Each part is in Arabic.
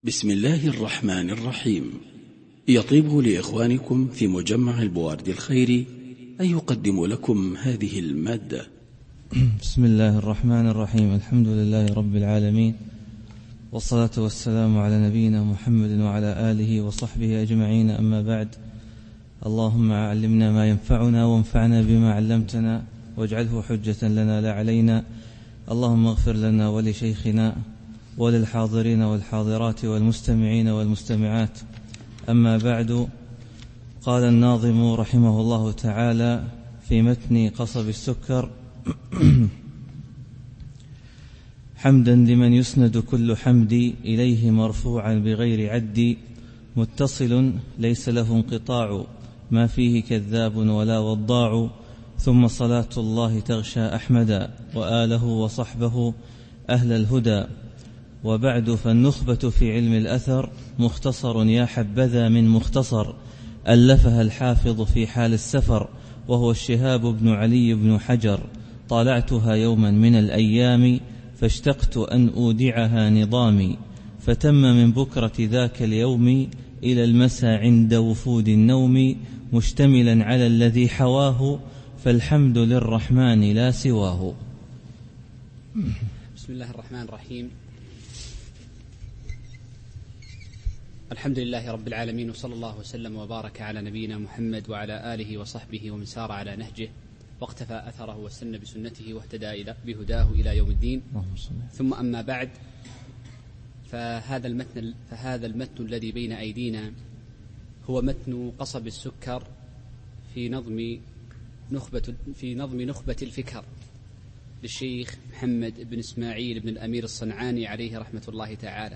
بسم الله الرحمن الرحيم. يطيب لإخوانكم في مجمع البوارد الخيري أن يقدم لكم هذه المادة. بسم الله الرحمن الرحيم. الحمد لله رب العالمين، والصلاة والسلام على نبينا محمد وعلى آله وصحبه أجمعين، أما بعد. اللهم علمنا ما ينفعنا وانفعنا بما علمتنا واجعله حجة لنا لا علينا. اللهم اغفر لنا ولشيخنا وللحاضرين والحاضرات والمستمعين والمستمعات، أما بعد. قال الناظم رحمه الله تعالى في متن قصب السكر: حمدا لمن يسند كل حمد إليه مرفوعا بغير عد، متصل ليس له انقطاع، ما فيه كذاب ولا وضاع. ثم صلاة الله تغشى أحمدا وآله وصحبه أهل الهدى. وبعد، فالنخبة في علم الأثر مختصر يا حبذا من مختصر، ألفها الحافظ في حال السفر، وهو الشهاب بن علي بن حجر. طالعتها يوما من الأيام فاشتقت أن أودعها نظامي، فتم من بكرة ذاك اليوم إلى المساء عند وفود النوم، مشتملا على الذي حواه، فالحمد للرحمن لا سواه. بسم الله الرحمن الرحيم. الحمد لله رب العالمين، وصلى الله وسلم وبارك على نبينا محمد وعلى آله وصحبه ومن سار على نهجه واقتفى أثره واستنى بسنته واهتدى بهداه إلى يوم الدين. ثم أما بعد، فهذا المتن الذي بين أيدينا هو متن قصب السكر في نظم نخبة الفكر للشيخ محمد بن إسماعيل بن الأمير الصنعاني عليه رحمة الله تعالى.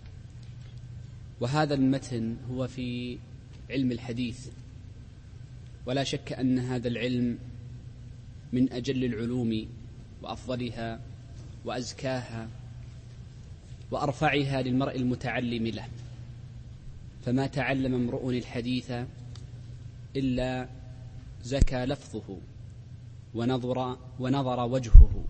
وهذا المتن هو في علم الحديث، ولا شك أن هذا العلم من أجل العلوم وأفضلها وأزكاها وأرفعها للمرء المتعلم له، فما تعلم امرؤ الحديث إلا زكى لفظه ونظر وجهه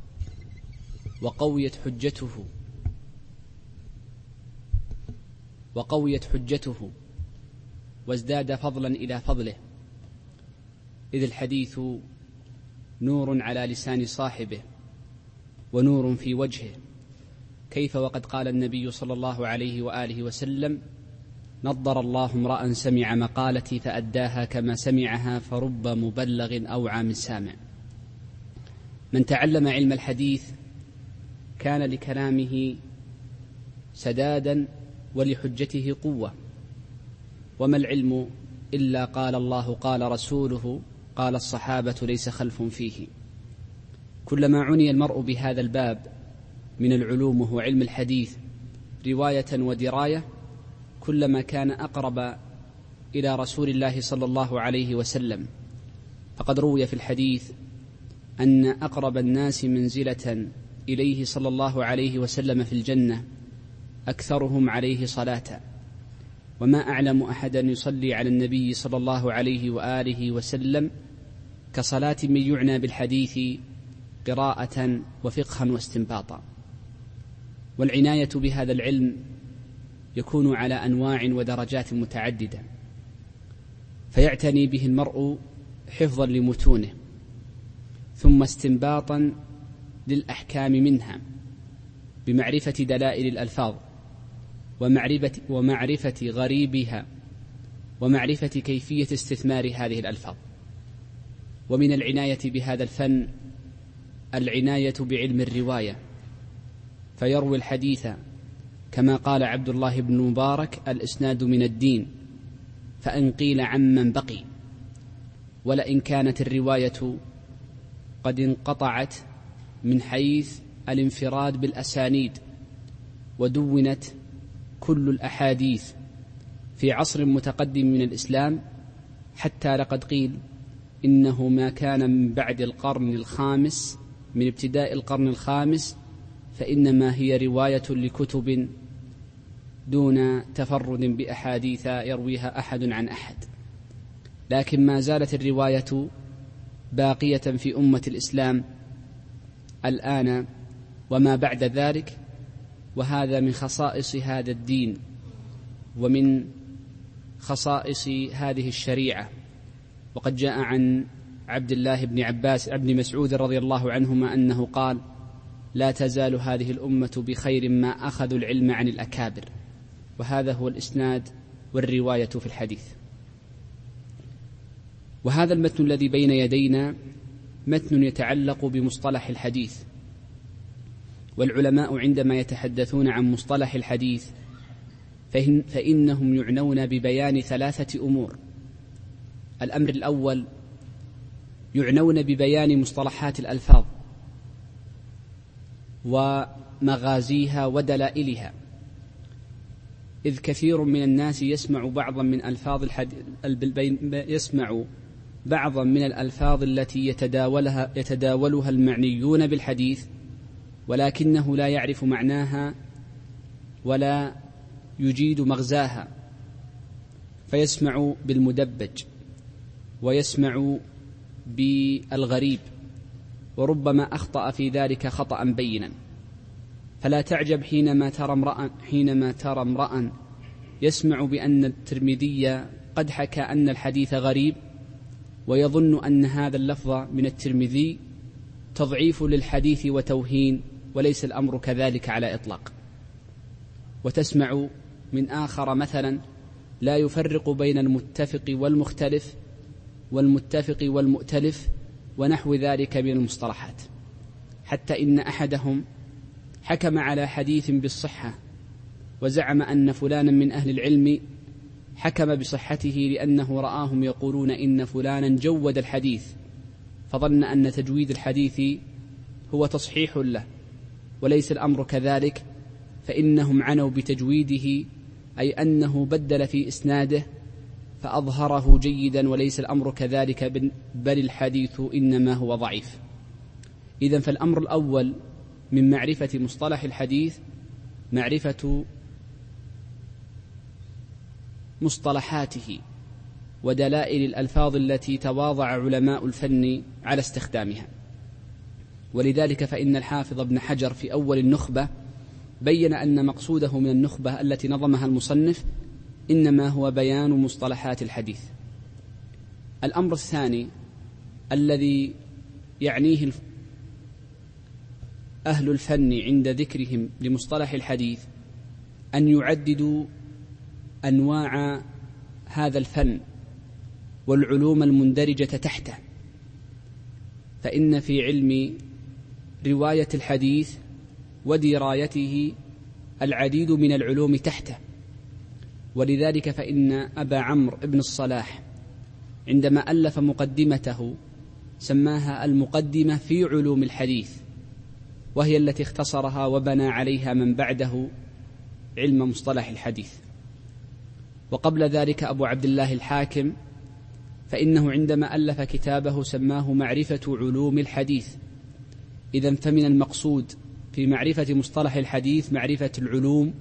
وقويت حجته وازداد فضلا إلى فضله، إذ الحديث نور على لسان صاحبه ونور في وجهه، كيف وقد قال النبي صلى الله عليه وآله وسلم: نضر الله امرأ سمع مقالتي فأداها كما سمعها، فرب مبلغ أوعى من سامع. من تعلم علم الحديث كان لكلامه سدادا ولحجته قوة. وما العلم إلا قال الله قال رسوله قال الصحابة ليس خلف فيه. كلما عني المرء بهذا الباب من العلوم وهو علم الحديث رواية ودراية، كلما كان أقرب إلى رسول الله صلى الله عليه وسلم. فقد روي في الحديث أن أقرب الناس منزلة إليه صلى الله عليه وسلم في الجنة أكثرهم عليه صلاة، وما أعلم أحدا يصلي على النبي صلى الله عليه وآله وسلم كصلاة من يعنى بالحديث قراءة وفقها واستنباطا. والعناية بهذا العلم يكون على أنواع ودرجات متعددة، فيعتني به المرء حفظا لمتونه، ثم استنباطا للأحكام منها بمعرفة دلائل الألفاظ ومعرفة غريبها ومعرفة كيفية استثمار هذه الألفاظ. ومن العناية بهذا الفن العناية بعلم الرواية، فيروي الحديث كما قال عبد الله بن مبارك: الإسناد من الدين، فإن قيل عمن بقي. ولئن كانت الرواية قد انقطعت من حيث الانفراد بالأسانيد ودونت كل الأحاديث في عصر متقدم من الإسلام، حتى لقد قيل إنه ما كان من بعد القرن الخامس، من ابتداء القرن الخامس، فإنما هي رواية لكتب دون تفرد بأحاديث يرويها أحد عن أحد. لكن ما زالت الرواية باقية في أمة الإسلام الآن وما بعد ذلك، وهذا من خصائص هذا الدين ومن خصائص هذه الشريعة. وقد جاء عن عبد الله بن مسعود رضي الله عنهما أنه قال: لا تزال هذه الأمة بخير ما أخذوا العلم عن الأكابر. وهذا هو الإسناد والرواية في الحديث. وهذا المتن الذي بين يدينا متن يتعلق بمصطلح الحديث. والعلماء عندما يتحدثون عن مصطلح الحديث فإنهم يعنون ببيان 3 أمور. الأمر الأول يعنون ببيان مصطلحات الألفاظ ومغازيها ودلائلها، إذ كثير من الناس يسمع بعضا من الألفاظ التي يتداولها المعنيون بالحديث، ولكنه لا يعرف معناها ولا يجيد مغزاها، فيسمع بالمدبج ويسمع بالغريب، وربما أخطأ في ذلك خطأ بينا. فلا تعجب حينما ترى امرأ يسمع بأن الترمذي قد حكى أن الحديث غريب، ويظن أن هذا اللفظ من الترمذي تضعيف للحديث وتوهين، وليس الأمر كذلك على إطلاق. وتسمع من آخر مثلا لا يفرق بين المتفق والمختلف والمتفق والمؤتلف ونحو ذلك من المصطلحات، حتى إن أحدهم حكم على حديث بالصحة وزعم أن فلانا من أهل العلم حكم بصحته لأنه رآهم يقولون إن فلانا جود الحديث، فظن أن تجويد الحديث هو تصحيح له، وليس الأمر كذلك، فإنهم عنوا بتجويده أي أنه بدل في إسناده فأظهره جيدا، وليس الأمر كذلك، بل الحديث إنما هو ضعيف. إذن فالأمر الأول من معرفة مصطلح الحديث معرفة مصطلحاته ودلائل الألفاظ التي تواضع علماء الفن على استخدامها. ولذلك فإن الحافظ ابن حجر في أول النخبة بين أن مقصوده من النخبة التي نظمها المصنف إنما هو بيان مصطلحات الحديث. الأمر الثاني الذي يعنيه أهل الفن عند ذكرهم لمصطلح الحديث أن يعددوا أنواع هذا الفن والعلوم المندرجة تحته، فإن في علم رواية الحديث ودرايته العديد من العلوم تحته. ولذلك فإن أبا عمرو بن الصلاح عندما ألف مقدمته سماها المقدمة في علوم الحديث، وهي التي اختصرها وبنى عليها من بعده علم مصطلح الحديث. وقبل ذلك أبو عبد الله الحاكم فإنه عندما ألف كتابه سماه معرفة علوم الحديث. إذن فمن المقصود في معرفة مصطلح الحديث معرفة العلوم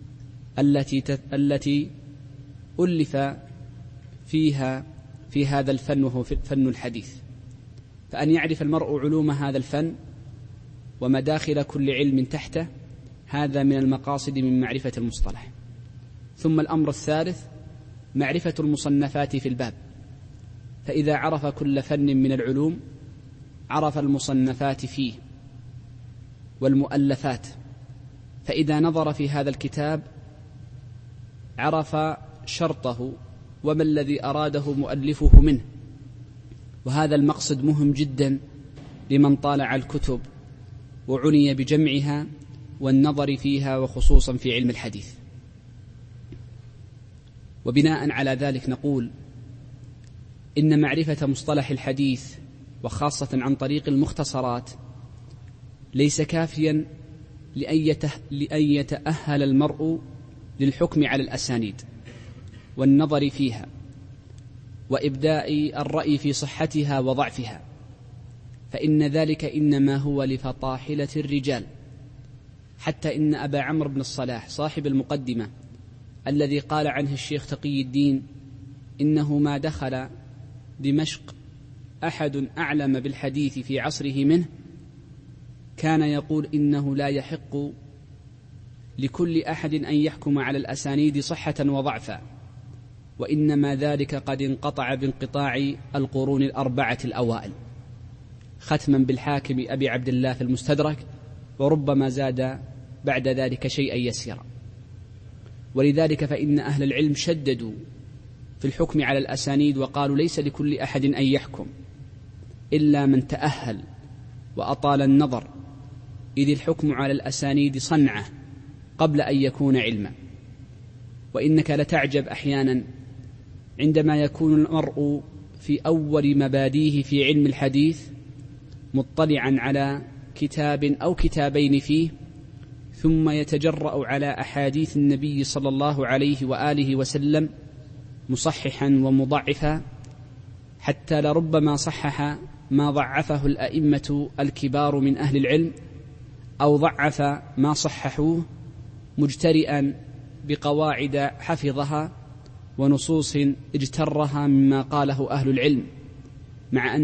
التي ألف فيها في هذا الفن، وهو فن الحديث. فأن يعرف المرء علوم هذا الفن ومداخل كل علم تحته، هذا من المقاصد من معرفة المصطلح. ثم الأمر الثالث معرفة المصنفات في الباب، فإذا عرف كل فن من العلوم عرف المصنفات فيه والمؤلفات، فإذا نظر في هذا الكتاب عرف شرطه وما الذي أراده مؤلفه منه. وهذا المقصد مهم جدا لمن طالع الكتب وعني بجمعها والنظر فيها، وخصوصا في علم الحديث. وبناء على ذلك نقول إن معرفة مصطلح الحديث وخاصة عن طريق المختصرات ليس كافيا لأن يتأهل المرء للحكم على الأسانيد والنظر فيها وإبداء الرأي في صحتها وضعفها، فإن ذلك إنما هو لفطاحلة الرجال. حتى إن أبا عمرو بن الصلاح صاحب المقدمة الذي قال عنه الشيخ تقي الدين إنه ما دخل دمشق أحد أعلم بالحديث في عصره منه، كان يقول إنه لا يحق لكل أحد أن يحكم على الأسانيد صحة وضعفا، وإنما ذلك قد انقطع بانقطاع القرون الأربعة الأوائل، ختما بالحاكم أبي عبد الله في المستدرك، وربما زاد بعد ذلك شيئا يسيرا. ولذلك فإن أهل العلم شددوا في الحكم على الأسانيد وقالوا ليس لكل أحد أن يحكم إلا من تأهل وأطال النظر، إذ الحكم على الأسانيد صنعة قبل أن يكون علما. وإنك لتعجب أحيانا عندما يكون المرء في أول مباديه في علم الحديث مطلعا على كتاب أو كتابين فيه، ثم يتجرأ على أحاديث النبي صلى الله عليه وآله وسلم مصححا ومضعفا، حتى لربما صحح ما ضعفه الأئمة الكبار من أهل العلم، أو ضعف ما صححوه مجترئا بقواعد حفظها ونصوص اجترها مما قاله أهل العلم، مع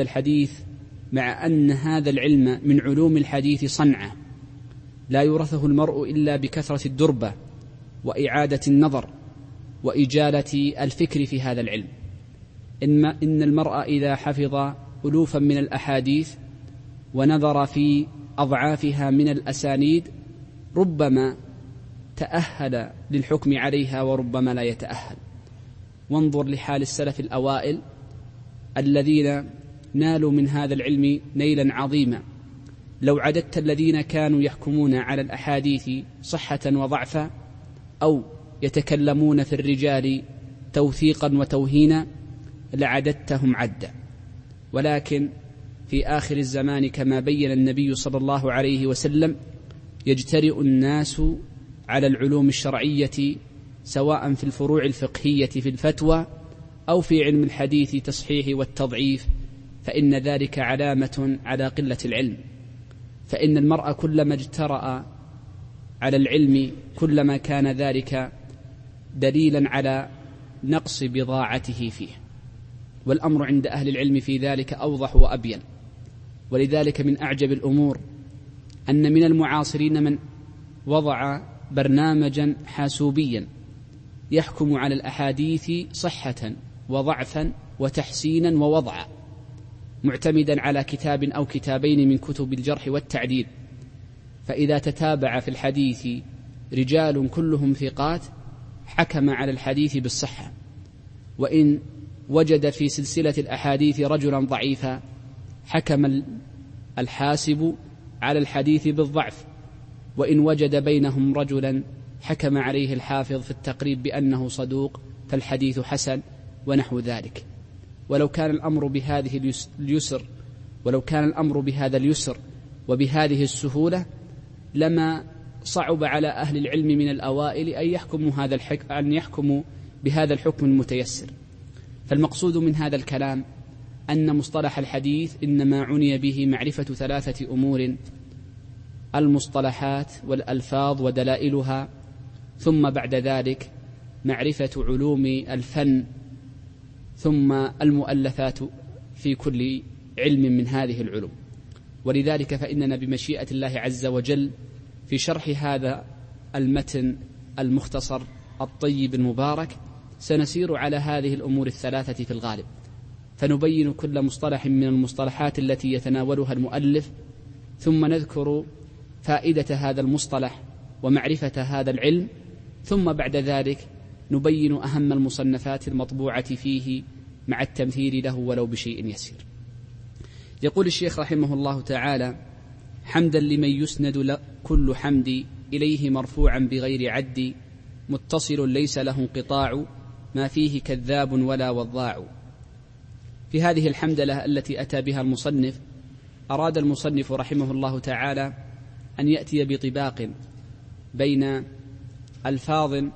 أن هذا العلم من علوم الحديث صنعة لا يورثه المرء إلا بكثرة الدربة وإعادة النظر وإجالة الفكر في هذا العلم. إن المرء إذا حفظ ألوفا من الأحاديث ونظر في أضعافها من الأسانيد ربما تأهل للحكم عليها وربما لا يتأهل. وانظر لحال السلف الأوائل الذين نالوا من هذا العلم نيلا عظيما. لو عددت الذين كانوا يحكمون على الأحاديث صحة وضعفا أو يتكلمون في الرجال توثيقا وتوهينا لعددتهم عدا. ولكن في آخر الزمان كما بين النبي صلى الله عليه وسلم يجترئ الناس على العلوم الشرعية سواء في الفروع الفقهية في الفتوى أو في علم الحديث تصحيح والتضعيف، فإن ذلك علامة على قلة العلم. فإن المرء كلما اجترأ على العلم كلما كان ذلك دليلا على نقص بضاعته فيه، والأمر عند أهل العلم في ذلك أوضح وأبين. ولذلك من أعجب الأمور أن من المعاصرين من وضع برنامجا حاسوبيا يحكم على الأحاديث صحة وضعفا وتحسينا ووضعا، معتمدا على كتاب أو كتابين من كتب الجرح والتعديل. فإذا تتابع في الحديث رجال كلهم ثقات حكم على الحديث بالصحة، وإن وجد في سلسلة الأحاديث رجلا ضعيفا حكم الحاسب على الحديث بالضعف، وإن وجد بينهم رجلا حكم عليه الحافظ في التقريب بأنه صدوق فالحديث حسن ونحو ذلك. ولو كان الأمر بهذا اليسر وبهذه السهولة لما صعب على أهل العلم من الأوائل أن يحكموا بهذا الحكم المتيسر. فالمقصود من هذا الكلام أن مصطلح الحديث إنما عني به معرفة ثلاثة أمور: المصطلحات والألفاظ ودلائلها، ثم بعد ذلك معرفة علوم الفن، ثم المؤلفات في كل علم من هذه العلوم. ولذلك فإننا بمشيئة الله عز وجل في شرح هذا المتن المختصر الطيب المبارك سنسير على هذه الأمور الثلاثة في الغالب، فنبين كل مصطلح من المصطلحات التي يتناولها المؤلف، ثم نذكر فائدة هذا المصطلح ومعرفة هذا العلم، ثم بعد ذلك نبين أهم المصنفات المطبوعة فيه مع التمثيل له ولو بشيء يسير. يقول الشيخ رحمه الله تعالى: حمدا لمن يسند كل حمد إليه مرفوعا بغير عد، متصل ليس له انقطاع، ما فيه كذاب ولا وضاع. في هذه الحمدلة التي أتى بها المصنف أراد المصنف رحمه الله تعالى أن يأتي بطباق بين ألفاظ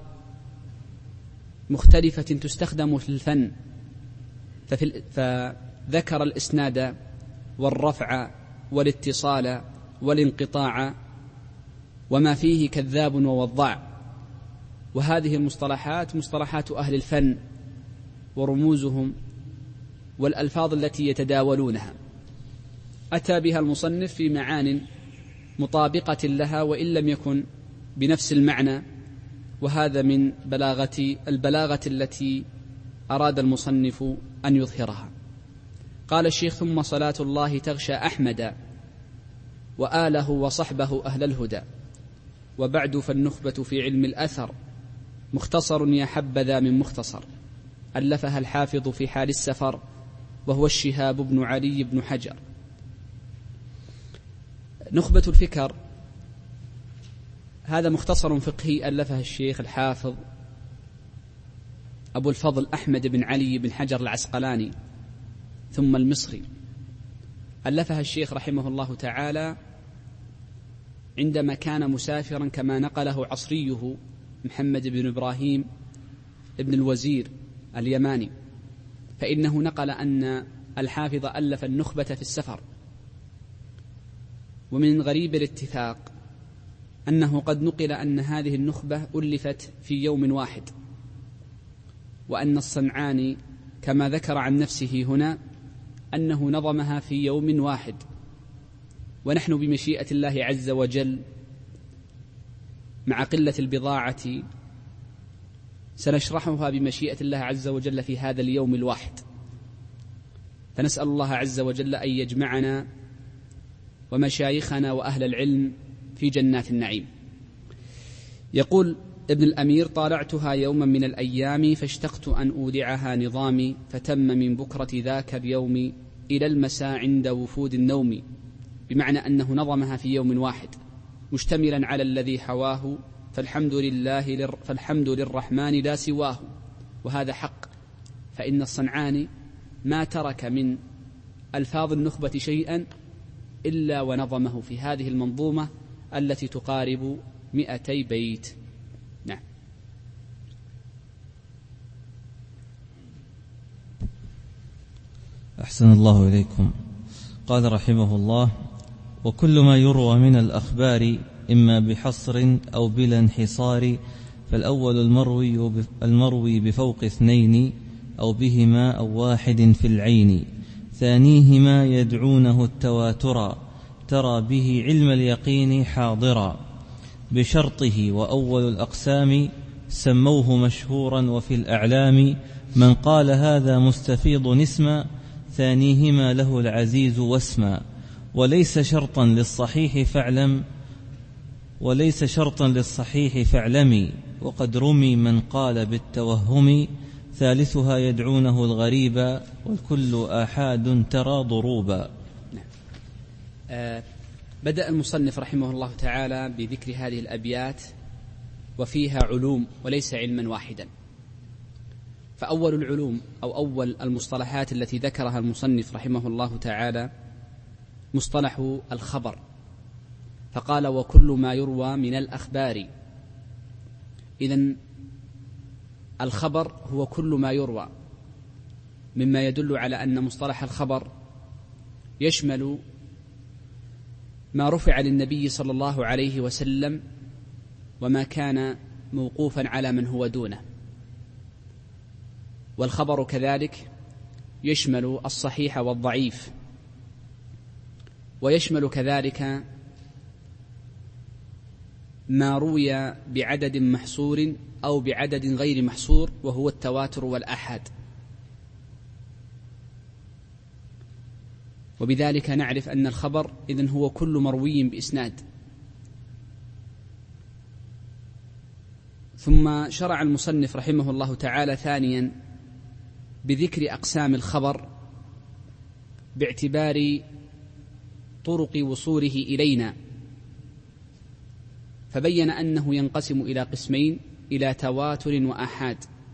مختلفة تستخدم في الفن، فذكر الإسناد والرفع والاتصال والانقطاع وما فيه كذاب ووضاع. وهذه المصطلحات مصطلحات أهل الفن ورموزهم والألفاظ التي يتداولونها، أتى بها المصنف في معان مطابقة لها وإن لم يكن بنفس المعنى، وهذا من البلاغة التي أراد المصنف أن يظهرها. قال الشيخ: ثم صلاة الله تغشى أحمد وآله وصحبه أهل الهدى، وبعد فالنخبة في علم الأثر مختصر يا حبذا من مختصر، ألفها الحافظ في حال السفر وهو الشهاب بن علي بن حجر. نخبة الفكر هذا مختصر فقهي ألفها الشيخ الحافظ أبو الفضل أحمد بن علي بن حجر العسقلاني ثم المصري. ألفها الشيخ رحمه الله تعالى عندما كان مسافرا، كما نقله عصريه محمد بن إبراهيم ابن الوزير اليماني، فإنه نقل أن الحافظ ألف النخبة في السفر. ومن غريب الاتفاق أنه قد نقل أن هذه النخبة ألفت في يوم واحد، وأن الصنعاني كما ذكر عن نفسه هنا أنه نظمها في يوم واحد. ونحن بمشيئة الله عز وجل مع قلة البضاعة سنشرحها بمشيئة الله عز وجل في هذا اليوم الواحد، فنسأل الله عز وجل أن يجمعنا ومشايخنا وأهل العلم في جنات النعيم. يقول ابن الأمير: طالعتها يوما من الأيام فاشتقت أن أودعها نظامي، فتم من بكرة ذاك اليوم إلى المساء عند وفود النوم، بمعنى أنه نظمها في يوم واحد مشتملا على الذي حواه، فالحمد للرحمن لا سواه. وهذا حق، فإن الصنعاني ما ترك من ألفاظ النخبة شيئا إلا ونظمه في هذه المنظومة التي تقارب 200 بيت. نعم. أحسن الله إليكم. قال رحمه الله: وكل ما يروى من الأخبار إما بحصر أو بلا انحصار، فالأول المروي بفوق 2 أو بهما أو واحد في العين، ثانيهما يدعونه التواترا، ترى به علم اليقين حاضرا، بشرطه. وأول الأقسام سموه مشهورا، وفي الأعلام من قال هذا مستفيض اسما، ثانيهما له العزيز واسما، وليس شرطا للصحيح فاعلمي، وقد رمي من قال بالتوهم، ثالثها يدعونه الغريب، والكل آحاد ترى ضروبا. بدأ المصنف رحمه الله تعالى بذكر هذه الأبيات، وفيها علوم وليس علما واحدا. فأول العلوم أو أول المصطلحات التي ذكرها المصنف رحمه الله تعالى مصطلح الخبر، فقال: وكل ما يروى من الأخبار. إذن الخبر هو كل ما يروى، مما يدل على أن مصطلح الخبر يشمل ما رفع للنبي صلى الله عليه وسلم وما كان موقوفا على من هو دونه. والخبر كذلك يشمل الصحيح والضعيف، ويشمل كذلك ما روي بعدد محصور أو بعدد غير محصور، وهو التواتر والآحاد. وبذلك نعرف أن الخبر إذن هو كل مروي بإسناد. ثم شرع المصنف رحمه الله تعالى ثانيا بذكر أقسام الخبر باعتبار طرق وصوله إلينا، فبين أنه ينقسم إلى قسمين: إلى تواتر وآحاد.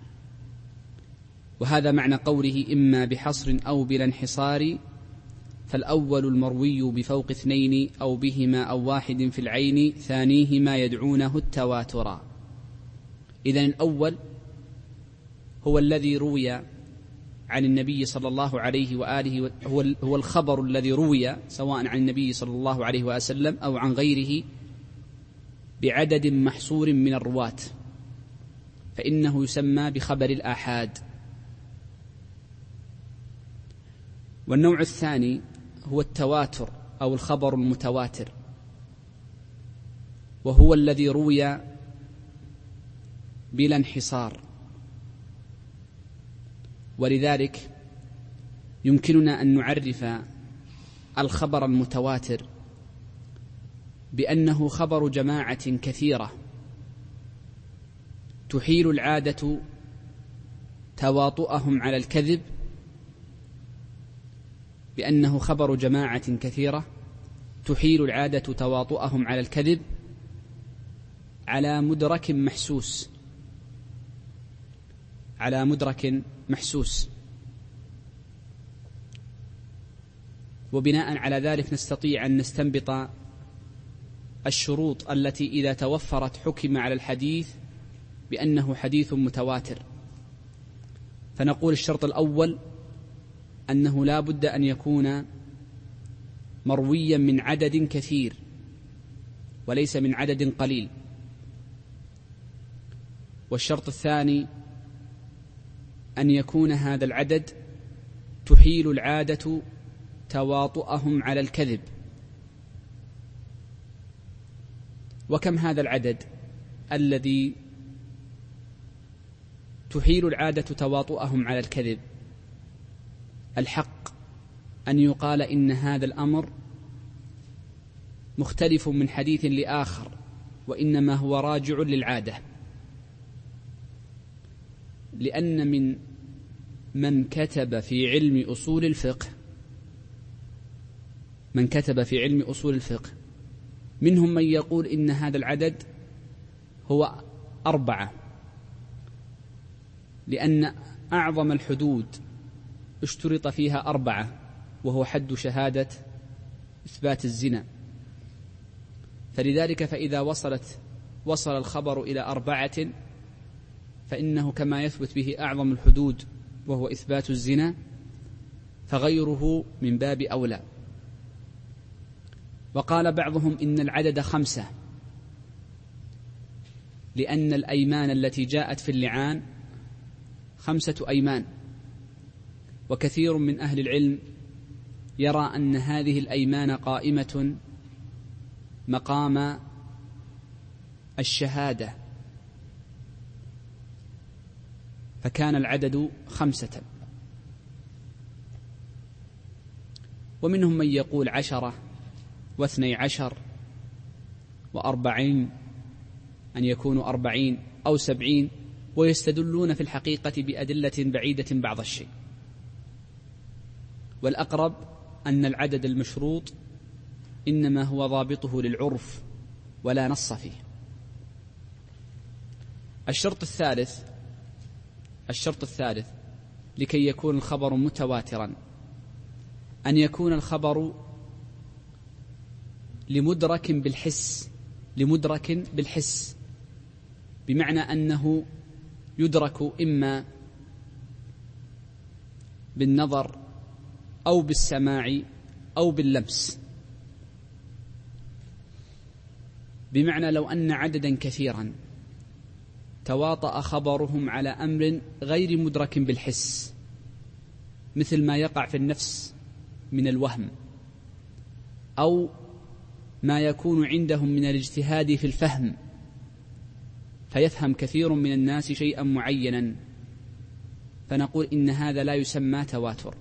وهذا معنى قوله: إما بحصر أو بلا انحصار، فالأول المروي بفوق 2 أو بهما أو واحد في العين، ثانيهما يدعونه التواترا. إذن الأول هو الذي روي عن النبي صلى الله عليه وآله، هو الخبر الذي روي سواء عن النبي صلى الله عليه وسلم أو عن غيره بعدد محصور من الرواة، فإنه يسمى بخبر الآحاد. والنوع الثاني هو التواتر أو الخبر المتواتر، وهو الذي روي بلا انحصار. ولذلك يمكننا أن نعرف الخبر المتواتر بأنه خبر جماعة كثيرة تحيل العادة تواطؤهم على الكذب، بأنه خبر جماعة كثيرة تحيل العادة تواطؤهم على الكذب على مدرك محسوس، على مدرك محسوس. وبناء على ذلك نستطيع أن نستنبط الشروط التي إذا توفرت حكم على الحديث بأنه حديث متواتر. فنقول الشرط الأول أنه لا بد أن يكون مرويا من عدد كثير وليس من عدد قليل. والشرط الثاني أن يكون هذا العدد تحيل العادة تواطؤهم على الكذب. وكم هذا العدد الذي تحيل العادة تواطؤهم على الكذب؟ الحق أن يقال إن هذا الأمر مختلف من حديث لآخر، وإنما هو راجع للعادة. لأن من كتب في علم أصول الفقه، من كتب في علم أصول الفقه منهم من يقول إن هذا العدد هو 4، لأن أعظم الحدود اشترط فيها 4، وهو حد شهادة إثبات الزنا. فلذلك فإذا وصل الخبر إلى 4 فإنه كما يثبت به أعظم الحدود وهو إثبات الزنا، فغيره من باب أولى. وقال بعضهم إن العدد 5، لأن الأيمان التي جاءت في اللعان 5 أيمان، وكثير من أهل العلم يرى أن هذه الأيمان قائمة مقام الشهادة، فكان العدد 5. ومنهم من يقول 10 و12 و40، أن يكونوا 40 أو 70، ويستدلون في الحقيقة بأدلة بعيدة بعض الشيء. والأقرب أن العدد المشروط إنما هو ضابطه للعرف ولا نص فيه. الشرط الثالث لكي يكون الخبر متواترا أن يكون الخبر لمدرك بالحس، بمعنى أنه يدرك إما بالنظر أو بالسماع أو باللمس. بمعنى لو أن عددا كثيرا تواطأ خبرهم على أمر غير مدرك بالحس، مثل ما يقع في النفس من الوهم، أو ما يكون عندهم من الاجتهاد في الفهم، فيفهم كثير من الناس شيئا معينا، فنقول إن هذا لا يسمى تواتر.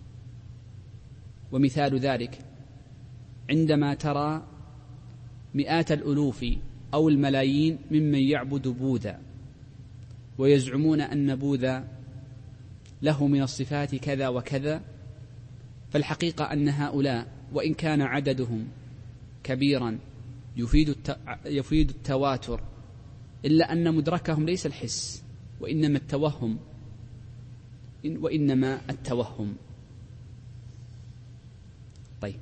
ومثال ذلك عندما ترى مئات الألوف أو الملايين ممن يعبد بوذا ويزعمون أن بوذا له من الصفات كذا وكذا، فالحقيقة أن هؤلاء وإن كان عددهم كبيرا يفيد التواتر، إلا أن مدركهم ليس الحس وإنما التوهم. طيب،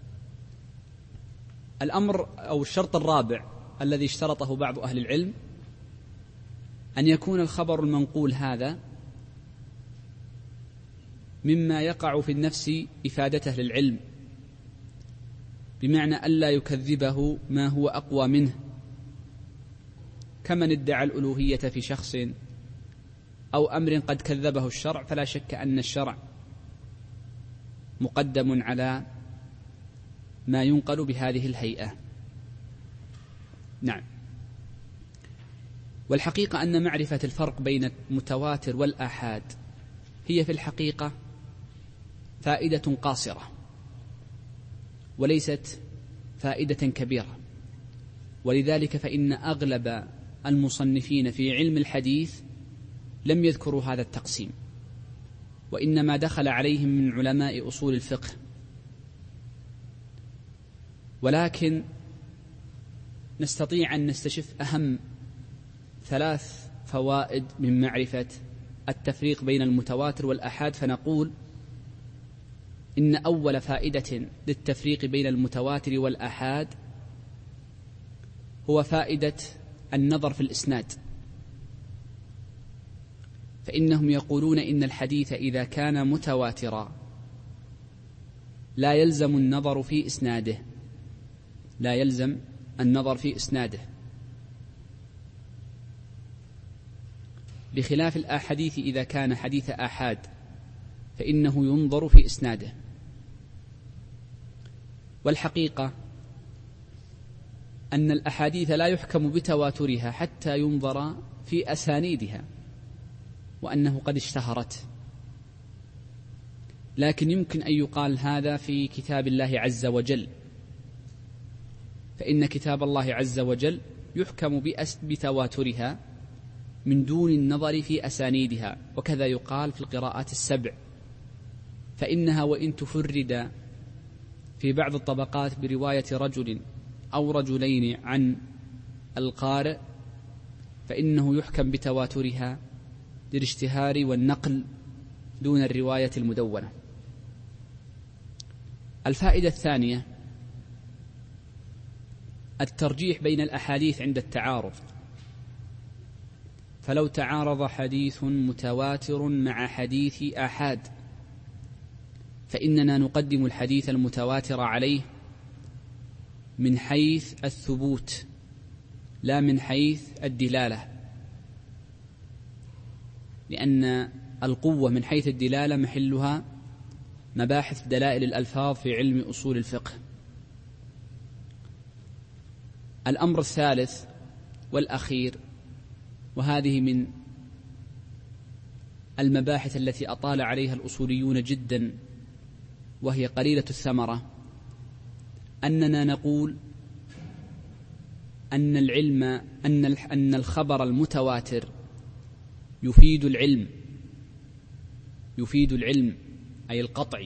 الأمر أو الشرط الرابع الذي اشترطه بعض أهل العلم أن يكون الخبر المنقول هذا مما يقع في النفس إفادته للعلم، بمعنى ألا يكذبه ما هو أقوى منه، كمن ادعى الألوهية في شخص أو أمر قد كذبه الشرع، فلا شك أن الشرع مقدم على ما ينقل بهذه الهيئة. نعم. والحقيقة أن معرفة الفرق بين المتواتر والآحاد هي في الحقيقة فائدة قاصرة وليست فائدة كبيرة، ولذلك فإن أغلب المصنفين في علم الحديث لم يذكروا هذا التقسيم، وإنما دخل عليهم من علماء أصول الفقه. ولكن نستطيع أن نستشف أهم 3 فوائد من معرفة التفريق بين المتواتر والآحاد، فنقول إن أول فائدة للتفريق بين المتواتر والآحاد هو فائدة النظر في الإسناد، فإنهم يقولون إن الحديث إذا كان متواترا لا يلزم النظر في إسناده، لا يلزم النظر في إسناده، بخلاف الأحاديث إذا كان حديث آحاد فإنه ينظر في إسناده. والحقيقة أن الأحاديث لا يحكم بتواترها حتى ينظر في أسانيدها وأنه قد اشتهرت، لكن يمكن أن يقال هذا في كتاب الله عز وجل، فإن كتاب الله عز وجل يحكم بتواترها من دون النظر في أسانيدها، وكذا يقال في القراءات ال7، فإنها وإن تفرد في بعض الطبقات برواية رجل أو رجلين عن القارئ فإنه يحكم بتواترها للاشتهار والنقل دون الرواية المدونة. الفائدة الثانية الترجيح بين الأحاديث عند التعارض، فلو تعارض حديث متواتر مع حديث آحاد فإننا نقدم الحديث المتواتر عليه من حيث الثبوت لا من حيث الدلالة، لأن القوة من حيث الدلالة محلها مباحث دلائل الألفاظ في علم أصول الفقه. الأمر الثالث والأخير، وهذه من المباحث التي أطال عليها الأصوليون جدا وهي قليلة الثمرة، أننا نقول أن العلم أن الخبر المتواتر يفيد العلم أي القطعي،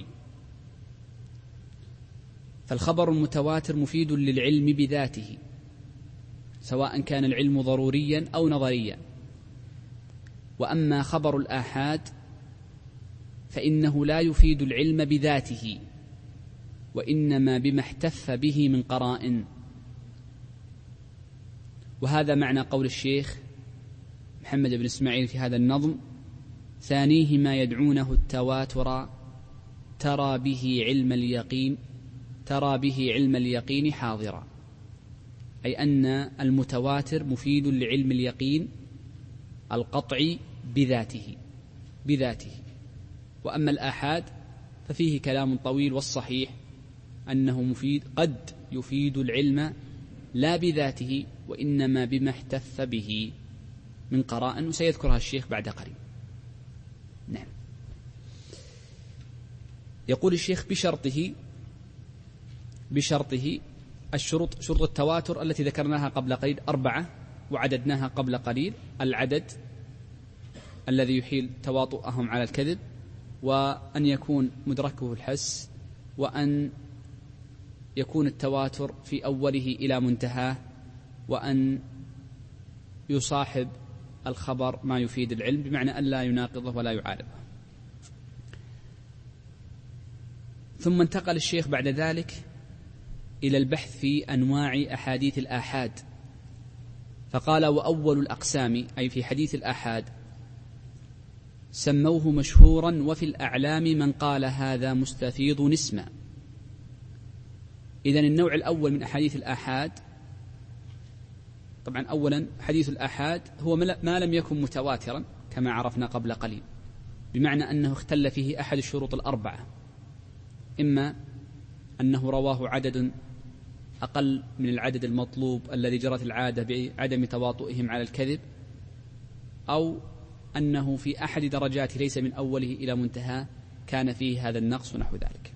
فالخبر المتواتر مفيد للعلم بذاته سواء كان العلم ضروريا أو نظريا. وأما خبر الآحاد فإنه لا يفيد العلم بذاته وإنما بما احتف به من قرائن، وهذا معنى قول الشيخ محمد بن إسماعيل في هذا النظم: ثانيه ما يدعونه التواتر ترى به علم اليقين حاضرا، أي أن المتواتر مفيد لعلم اليقين القطعي بذاته. وأما الآحاد ففيه كلام طويل، والصحيح أنه قد يفيد العلم لا بذاته وإنما بما احتف به من قرائن، وسيذكرها الشيخ بعد قليل. نعم. يقول الشيخ بشرطه الشروط، شروط التواتر التي ذكرناها قبل قليل 4، وعددناها قبل قليل: العدد الذي يحيل تواطؤهم على الكذب، وأن يكون مدركه الحس، وأن يكون التواتر في أوله إلى منتهاه، وأن يصاحب الخبر ما يفيد العلم، بمعنى أن لا يناقضه ولا يعارضه. ثم انتقل الشيخ بعد ذلك إلى البحث في أنواع أحاديث الآحاد، فقال: وأول الأقسام، أي في حديث الآحاد، سموه مشهورا وفي الأعلام من قال هذا مستفيض نسما. إذن النوع الأول من أحاديث الآحاد، طبعا أولا حديث الآحاد هو ما لم يكن متواترا كما عرفنا قبل قليل، بمعنى أنه اختل فيه أحد الشروط 4، إما أنه رواه عدد أقل من العدد المطلوب الذي جرت العادة بعدم تواطؤهم على الكذب، أو أنه في أحد درجات ليس من أوله إلى منتهى كان فيه هذا النقص ونحو ذلك.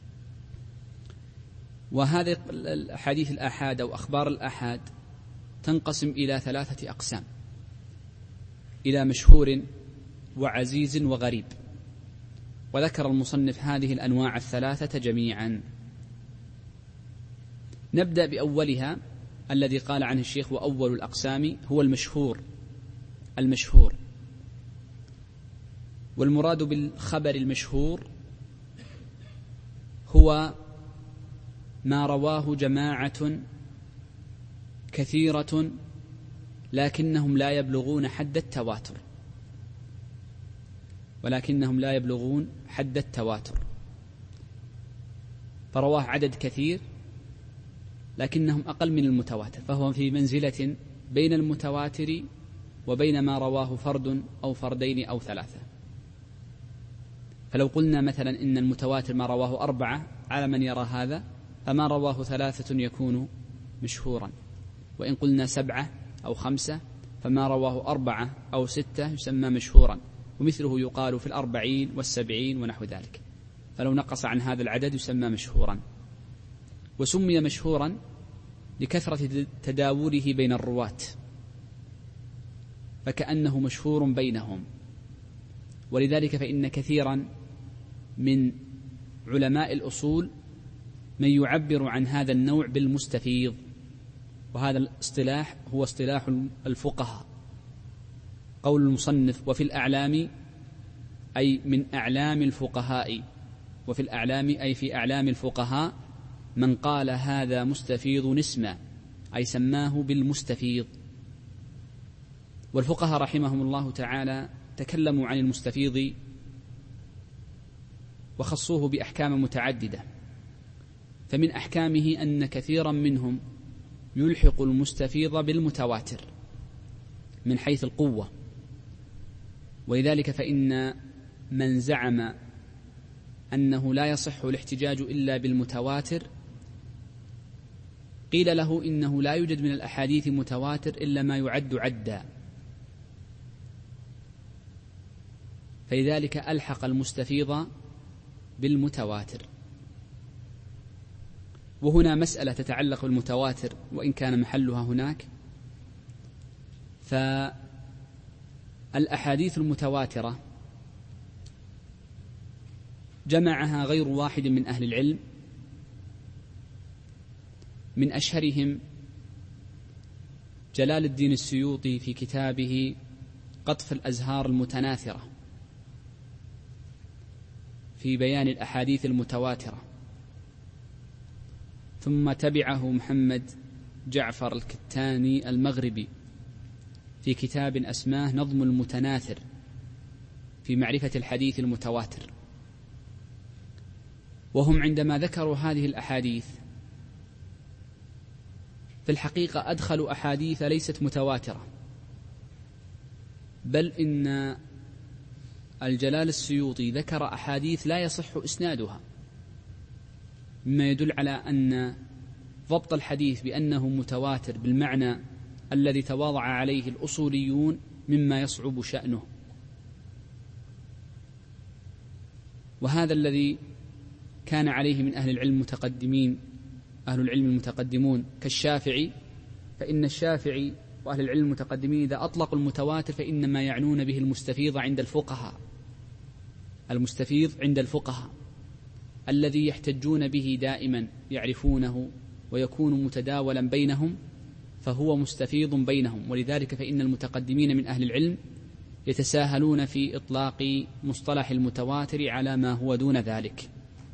وهذه الأحاديث الآحاد أو أخبار الآحاد تنقسم إلى 3 أقسام: إلى مشهور وعزيز وغريب. وذكر المصنف هذه الأنواع 3 جميعا. نبدأ بأولها الذي قال عنه الشيخ: وأول الأقسام هو المشهور. والمراد بالخبر المشهور هو ما رواه جماعة كثيرة لكنهم لا يبلغون حد التواتر، فرواه عدد كثير لكنهم أقل من المتواتر، فهو في منزلة بين المتواتر وبين ما رواه فرد أو فردين أو 3. فلو قلنا مثلا إن المتواتر ما رواه 4 على من يرى هذا، فما رواه 3 يكون مشهورا. وإن قلنا 7 أو 5 فما رواه 4 أو 6 يسمى مشهورا، ومثله يقال في 40 و70 ونحو ذلك. فلو نقص عن هذا العدد يسمى مشهورا. وسمي مشهورا لكثرة تداوله بين الرواة، فكأنه مشهور بينهم. ولذلك فإن كثيرا من علماء الأصول من يعبر عن هذا النوع بالمستفيض، وهذا الاصطلاح هو اصطلاح الفقهاء. قول المصنف: وفي الأعلام أي من أعلام الفقهاء، وفي الأعلام أي في أعلام الفقهاء من قال هذا مستفيض اسما، أي سماه بالمستفيض. والفقهاء رحمهم الله تعالى تكلموا عن المستفيض وخصوه بأحكام متعددة. فمن أحكامه أن كثيرا منهم يلحق المستفيض بالمتواتر من حيث القوة. ولذلك فإن من زعم أنه لا يصح الاحتجاج إلا بالمتواتر قيل له إنه لا يوجد من الأحاديث متواتر إلا ما يعد عدا، فلذلك ألحق المستفيض بالمتواتر. وهنا مسألة تتعلق بالمتواتر وإن كان محلها هناك. فالأحاديث المتواترة جمعها غير واحد من أهل العلم، من أشهرهم جلال الدين السيوطي في كتابه قطف الأزهار المتناثرة في بيان الأحاديث المتواترة، ثم تبعه محمد جعفر الكتاني المغربي في كتاب أسماه نظم المتناثر في معرفة الحديث المتواتر. وهم عندما ذكروا هذه الأحاديث في الحقيقة أدخلوا أحاديث ليست متواترة، بل إن الجلال السيوطي ذكر أحاديث لا يصح إسنادها، مما يدل على أن ضبط الحديث بأنه متواتر بالمعنى الذي تواضع عليه الأصوليون مما يصعب شأنه. وهذا الذي كان عليه من أهل العلم المتقدمين، أهل العلم المتقدمون كالشافعي، فإن الشافعي وأهل العلم المتقدمين إذا أطلقوا المتواتر فإنما يعنون به المستفيض عند الفقهاء، المستفيض عند الفقهاء الذي يحتجون به دائما، يعرفونه ويكون متداولا بينهم، فهو مستفيض بينهم. ولذلك فإن المتقدمين من أهل العلم يتساهلون في إطلاق مصطلح المتواتر على ما هو دون ذلك.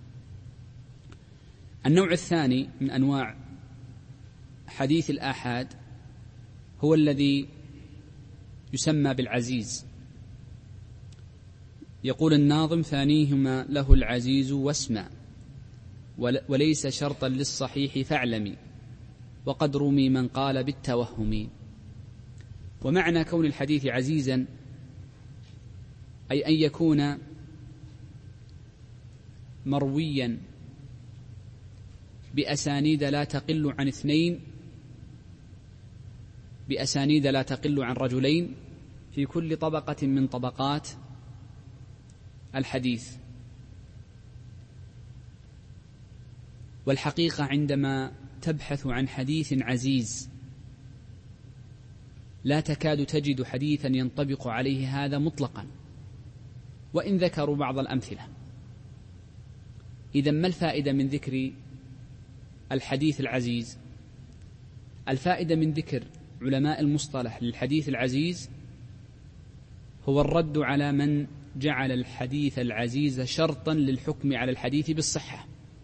النوع الثاني من أنواع حديث الآحاد هو الذي يسمى بالعزيز. يقول الناظم: ثانيهما له العزيز واسمع، وليس شرطا للصحيح فاعلمي، وقد رمي من قال بالتوهم. ومعنى كون الحديث عزيزا أي أن يكون مرويا بأسانيد لا تقل عن 2، بأسانيد لا تقل عن رجلين، في كل طبقة من طبقات الحديث. والحقيقة عندما تبحث عن حديث عزيز لا تكاد تجد حديثا ينطبق عليه هذا مطلقا، وإن ذكروا بعض الأمثلة. إذن ما الفائدة من ذكر الحديث العزيز؟ الفائدة من ذكر علماء المصطلح للحديث العزيز هو الرد على من جعل الحديث العزيز شرطا للحكم على الحديث بالصحة،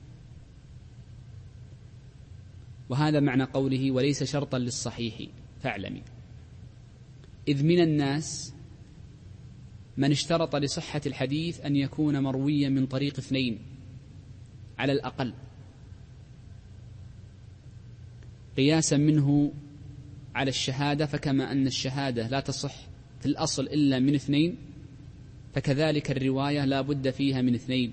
وهذا معنى قوله وليس شرطا للصحيح فاعلمي. إذ من الناس من اشترط لصحة الحديث أن يكون مرويا من طريق اثنين على الأقل، قياسا منه على الشهادة، فكما أن الشهادة لا تصح في الأصل إلا من اثنين، فكذلك الرواية لا بد فيها من اثنين.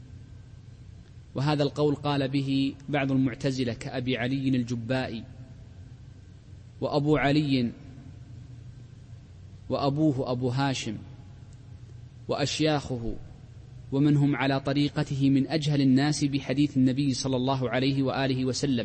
وهذا القول قال به بعض المعتزلة كأبي علي الجبائي، وأبو علي وأبوه أبو هاشم وأشياخه ومن هم على طريقته من أجهل الناس بحديث النبي صلى الله عليه وآله وسلم،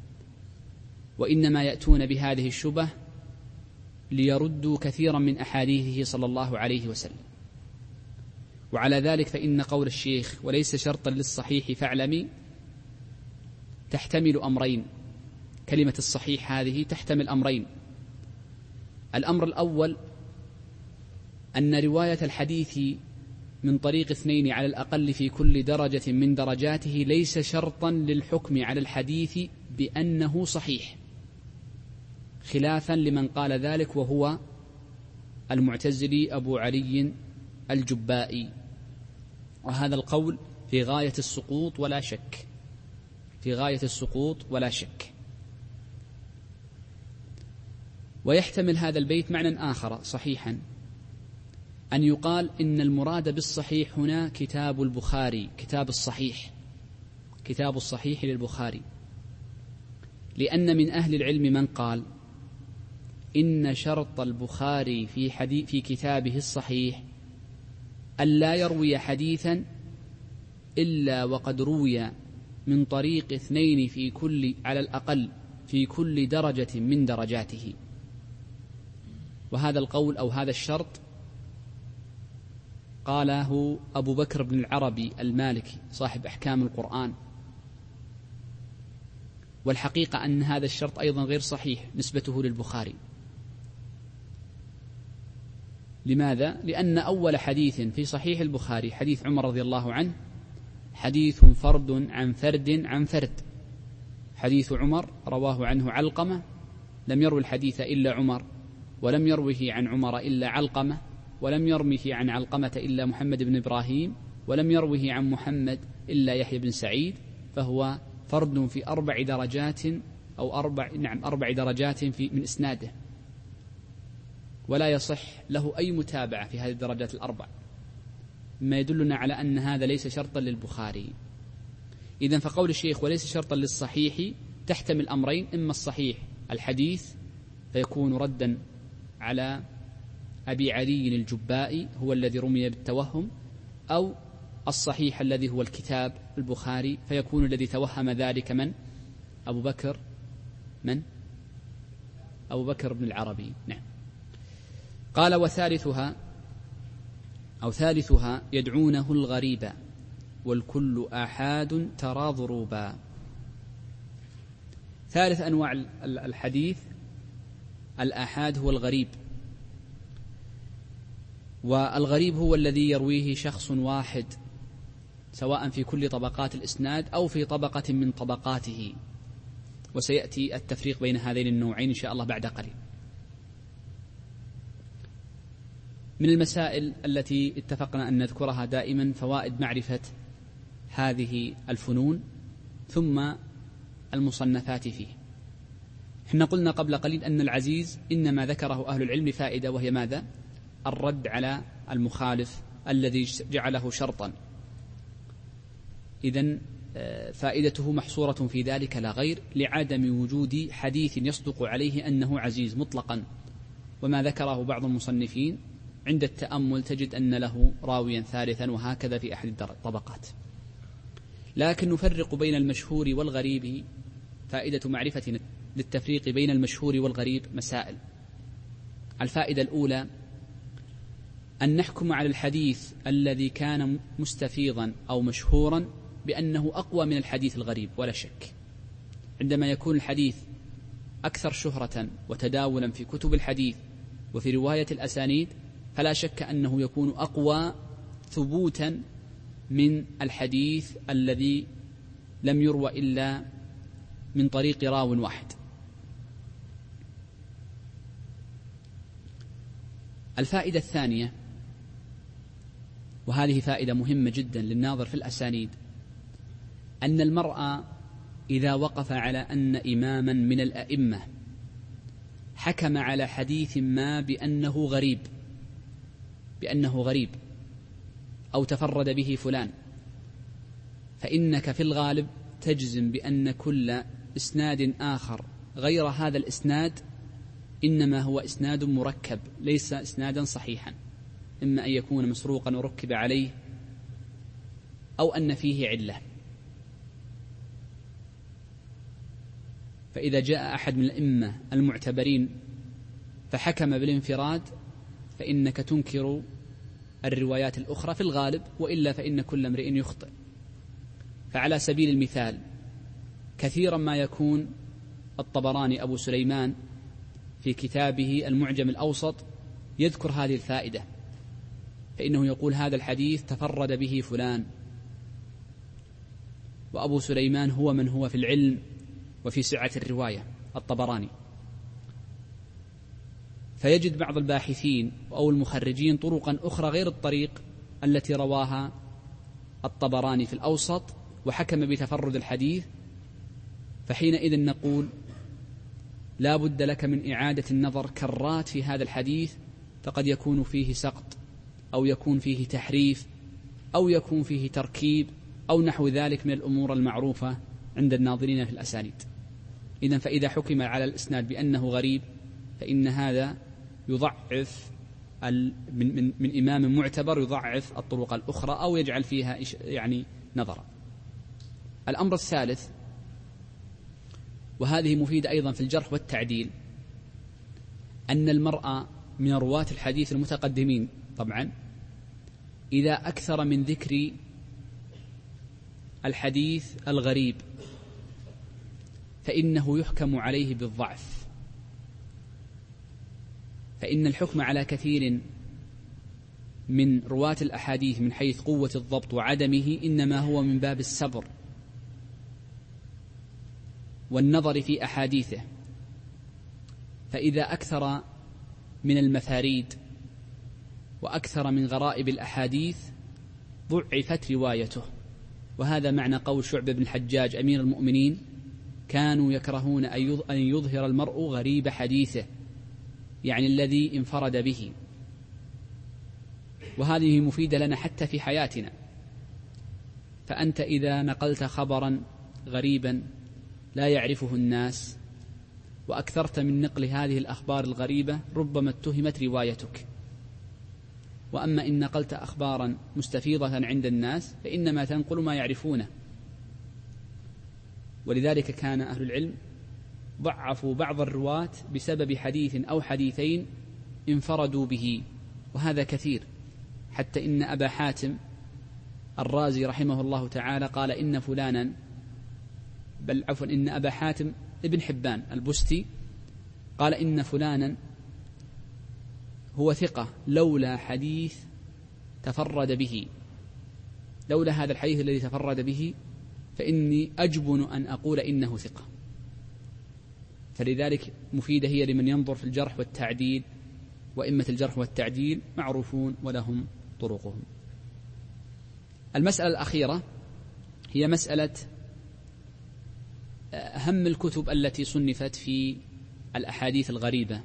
وإنما يأتون بهذه الشبه ليردوا كثيرا من أحاديثه صلى الله عليه وسلم. وعلى ذلك فإن قول الشيخ وليس شرطا للصحيح فاعلمي تحتمل أمرين. كلمة الصحيح هذه تحتمل أمرين. الأمر الأول أن رواية الحديث من طريق اثنين على الأقل في كل درجة من درجاته ليس شرطا للحكم على الحديث بأنه صحيح، خلافا لمن قال ذلك وهو المعتزلي أبو علي الجبائي. وهذا القول في غاية السقوط ولا شك، في غاية السقوط ولا شك. ويحتمل هذا البيت معنى آخر صحيحا، أن يقال إن المراد بالصحيح هنا كتاب البخاري، كتاب الصحيح، كتاب الصحيح للبخاري، لأن من أهل العلم من قال إن شرط البخاري في كتابه الصحيح ألا يروي حديثا إلا وقد روي من طريق اثنين في كل على الأقل في كل درجة من درجاته. وهذا القول أو هذا الشرط قاله أبو بكر بن العربي المالكي صاحب أحكام القرآن. والحقيقة أن هذا الشرط أيضا غير صحيح نسبته للبخاري. لماذا؟ لأن أول حديث في صحيح البخاري حديث عمر رضي الله عنه حديث فرد عن فرد عن فرد. حديث عمر رواه عنه علقمة، لم يروي الحديث إلا عمر، ولم يروه عن عمر إلا علقمة، ولم يروه عن علقمة إلا محمد بن إبراهيم، ولم يروه عن محمد إلا يحيى بن سعيد، فهو فرد في 4 درجات أو 4 درجات من إسناده، ولا يصح له أي متابعة في هذه الدرجات ال4، مما يدلنا على أن هذا ليس شرطا للبخاري. إذن فقول الشيخ وليس شرطا للصحيح تحتمل أمرين: إما الصحيح الحديث فيكون ردا على أبي علي الجبائي هو الذي رمي بالتوهم، أو الصحيح الذي هو الكتاب البخاري فيكون الذي توهم ذلك من؟ أبو بكر بن العربي. نعم. قال ثالثها يدعونه الغريب والكل آحاد ترى ضروبا. ثالث أنواع الحديث الآحاد هو الغريب، والغريب هو الذي يرويه شخص واحد سواء في كل طبقات الإسناد أو في طبقة من طبقاته، وسيأتي التفريق بين هذين النوعين إن شاء الله بعد قليل. من المسائل التي اتفقنا أن نذكرها دائما فوائد معرفة هذه الفنون ثم المصنفات فيه. احنا قلنا قبل قليل أن العزيز إنما ذكره أهل العلم فائدة، وهي ماذا؟ الرد على المخالف الذي جعله شرطا. إذن فائدته محصورة في ذلك لا غير، لعدم وجود حديث يصدق عليه أنه عزيز مطلقا، وما ذكره بعض المصنفين عند التأمل تجد أن له راويا ثالثا، وهكذا في أحد الطبقات. لكن نفرق بين المشهور والغريب. فائدة معرفة للتفريق بين المشهور والغريب مسائل. الفائدة الأولى أن نحكم على الحديث الذي كان مستفيضا أو مشهورا بأنه أقوى من الحديث الغريب ولا شك. عندما يكون الحديث أكثر شهرة وتداولا في كتب الحديث وفي رواية الأسانيد فلا شك أنه يكون أقوى ثبوتا من الحديث الذي لم يروى إلا من طريق راو واحد. الفائدة الثانية، وهذه فائدة مهمة جدا للناظر في الأسانيد، أن المرء إذا وقف على أن إماما من الأئمة حكم على حديث ما بأنه غريب أو تفرد به فلان، فإنك في الغالب تجزم بأن كل إسناد آخر غير هذا الإسناد إنما هو إسناد مركب ليس إسنادا صحيحا، إما أن يكون مسروقا وركب عليه أو أن فيه علة. فإذا جاء أحد من الأئمة المعتبرين فحكم بالانفراد فإنك تنكر الروايات الأخرى في الغالب، وإلا فإن كل امرئ يخطئ. فعلى سبيل المثال كثيرا ما يكون الطبراني أبو سليمان في كتابه المعجم الأوسط يذكر هذه الفائدة، فإنه يقول هذا الحديث تفرد به فلان، وأبو سليمان هو من هو في العلم وفي سعة الرواية الطبراني. فيجد بعض الباحثين أو المخرجين طرقا أخرى غير الطريق التي رواها الطبراني في الأوسط وحكم بتفرد الحديث، فحينئذ نقول لا بد لك من إعادة النظر كرات في هذا الحديث، فقد يكون فيه سقط أو يكون فيه تحريف أو يكون فيه تركيب أو نحو ذلك من الأمور المعروفة عند الناظرين في الأسانيد. إذن فإذا حكم على الإسناد بأنه غريب فإن هذا يضعف من إمام معتبر يضعف الطرق الأخرى أو يجعل فيها نظرا. الأمر الثالث، وهذه مفيدة أيضا في الجرح والتعديل، أن المرء من رواة الحديث المتقدمين طبعا إذا أكثر من ذكر الحديث الغريب فإنه يحكم عليه بالضعف، فإن الحكم على كثير من رواة الأحاديث من حيث قوة الضبط وعدمه إنما هو من باب الصبر والنظر في أحاديثه. فإذا أكثر من المفاريد وأكثر من غرائب الأحاديث ضعفت روايته. وهذا معنى قول شعبة بن الحجاج أمير المؤمنين: كانوا يكرهون أن يظهر المرء غريب حديثه، يعني الذي انفرد به. وهذه مفيدة لنا حتى في حياتنا. فأنت إذا نقلت خبرا غريبا لا يعرفه الناس وأكثرت من نقل هذه الأخبار الغريبة ربما اتهمت روايتك. وأما إن نقلت أخبارا مستفيضة عند الناس فإنما تنقل ما يعرفونه. ولذلك كان أهل العلم ضعفوا بعض الرواة بسبب حديث أو حديثين انفردوا به، وهذا كثير. حتى إن أبا حاتم الرازي رحمه الله تعالى قال إن فلانا، بل عفوا إن أبا حاتم ابن حبان البستي قال إن فلانا هو ثقة لولا حديث تفرد به، لولا هذا الحديث الذي تفرد به فإني أجبن أن أقول إنه ثقة. فلذلك مفيدة هي لمن ينظر في الجرح والتعديل، وإمة الجرح والتعديل معروفون ولهم طرقهم. المسألة الأخيرة هي مسألة أهم الكتب التي صنفت في الأحاديث الغريبة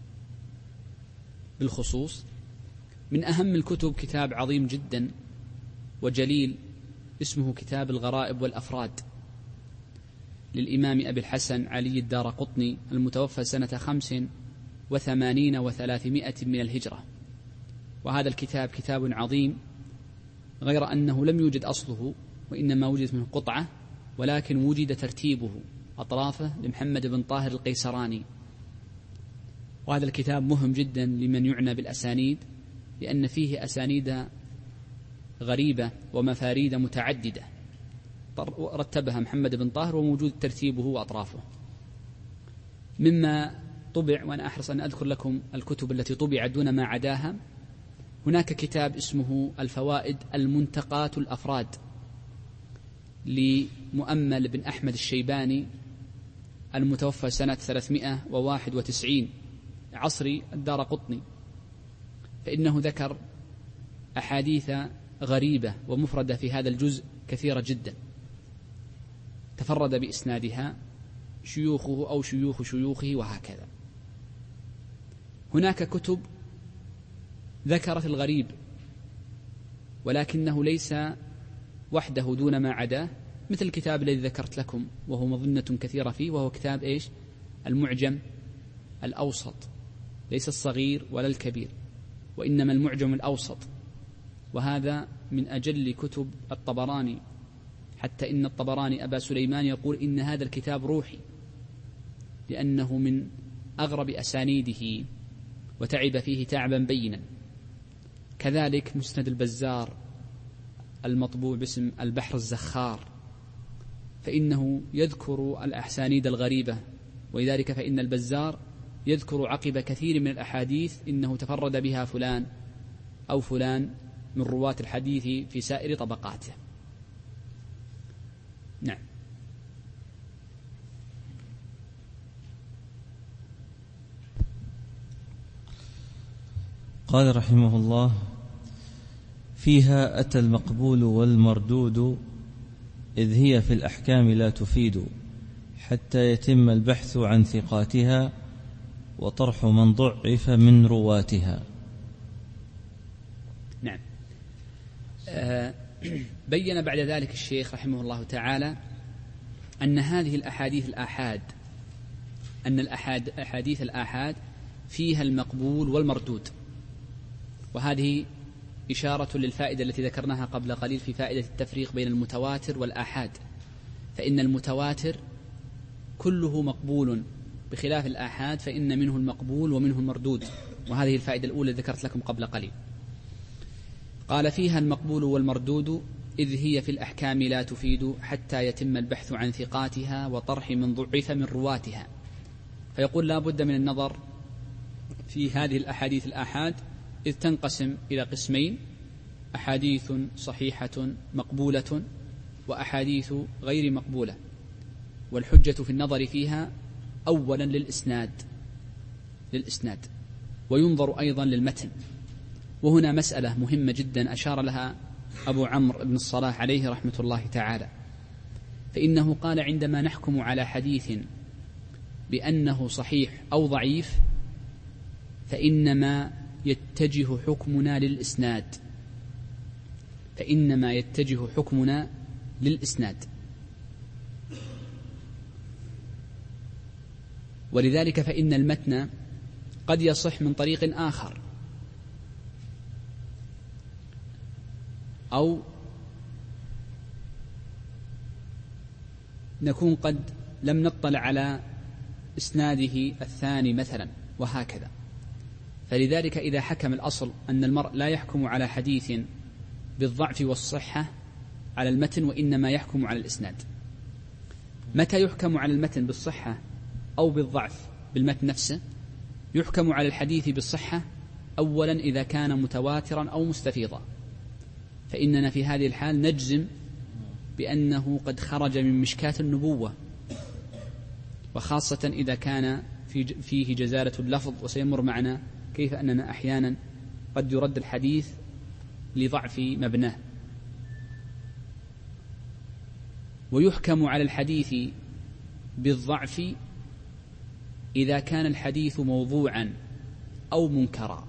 بالخصوص. من أهم الكتب كتاب عظيم جدا وجليل اسمه كتاب الغرائب والأفراد للإمام أبي الحسن علي الدارقطني المتوفى سنة و300 من الهجرة. وهذا الكتاب كتاب عظيم، غير أنه لم يوجد أصله وإنما وجد منه قطعة، ولكن وجد ترتيبه أطرافه لمحمد بن طاهر القيسراني. وهذا الكتاب مهم جدا لمن يعنى بالأسانيد، لأن فيه أسانيد غريبة ومفاريد متعددة رتبها محمد بن طاهر وموجود ترتيبه وأطرافه. مما طبع، وأنا أحرص أن أذكر لكم الكتب التي طبعت دون ما عداها، هناك كتاب اسمه الفوائد المنتقات الأفراد لمؤمل بن أحمد الشيباني المتوفى سنة 391 عصر الدارقطني، فإنه ذكر أحاديث غريبة ومفردة في هذا الجزء كثيرة جدا، تفرد بإسنادها شيوخه أو شيوخ شيوخه وهكذا. هناك كتب ذكرت الغريب ولكنه ليس وحده دون ما عداه، مثل الكتاب الذي ذكرت لكم وهو مظنة كثيرة فيه، وهو كتاب إيش؟ المعجم الأوسط، ليس الصغير ولا الكبير، وإنما المعجم الأوسط، وهذا من أجل كتب الطبراني، حتى إن الطبراني أبا سليمان يقول إن هذا الكتاب روحي، لأنه من أغرب أسانيده وتعب فيه تعبا بينا. كذلك مسند البزار المطبوع باسم البحر الزخار، فإنه يذكر الأسانيد الغريبة، ولذلك فإن البزار يذكر عقب كثير من الأحاديث إنه تفرد بها فلان أو فلان من رواة الحديث في سائر طبقاته. نعم. قال رحمه الله: فيها أتى المقبول والمردود، إذ هي في الأحكام لا تفيد، حتى يتم البحث عن ثقاتها وطرح من ضعف من رواتها. نعم. بين بعد ذلك الشيخ رحمه الله تعالى أن هذه الأحاديث الآحاد، أن الأحاديث الآحاد فيها المقبول والمردود، وهذه إشارة للفائدة التي ذكرناها قبل قليل في فائدة التفريق بين المتواتر والآحاد، فإن المتواتر كله مقبول بخلاف الآحاد فإن منه المقبول ومنه المردود، وهذه الفائدة الأولى ذكرت لكم قبل قليل. قال: فيها المقبول والمردود، إذ هي في الأحكام لا تفيد، حتى يتم البحث عن ثقاتها وطرح من ضعف من رواتها. فيقول لا بد من النظر في هذه الأحاديث الآحاد، إذ تنقسم إلى قسمين: أحاديث صحيحة مقبولة وأحاديث غير مقبولة. والحجة في النظر فيها أولا للإسناد، وينظر أيضا للمتن. وهنا مسألة مهمة جدا أشار لها أبو عمرو بن الصلاح عليه رحمة الله تعالى، فإنه قال: عندما نحكم على حديث بأنه صحيح أو ضعيف فإنما يتجه حكمنا للإسناد، ولذلك فإن المتن قد يصح من طريق آخر، أو نكون قد لم نطلع على إسناده الثاني مثلا، وهكذا. فلذلك إذا حكم الأصل أن المرء لا يحكم على حديث بالضعف والصحة على المتن، وإنما يحكم على الإسناد. متى يحكم على المتن بالصحة أو بالضعف بالمتن نفسه؟ يحكم على الحديث بالصحة أولا إذا كان متواترا أو مستفيضا، فإننا في هذه الحال نجزم بأنه قد خرج من مشكاة النبوة، وخاصة إذا كان فيه جزالة اللفظ، وسيمر معنا كيف أننا أحيانا قد يرد الحديث لضعف مبناه. ويحكم على الحديث بالضعف إذا كان الحديث موضوعا أو منكرا.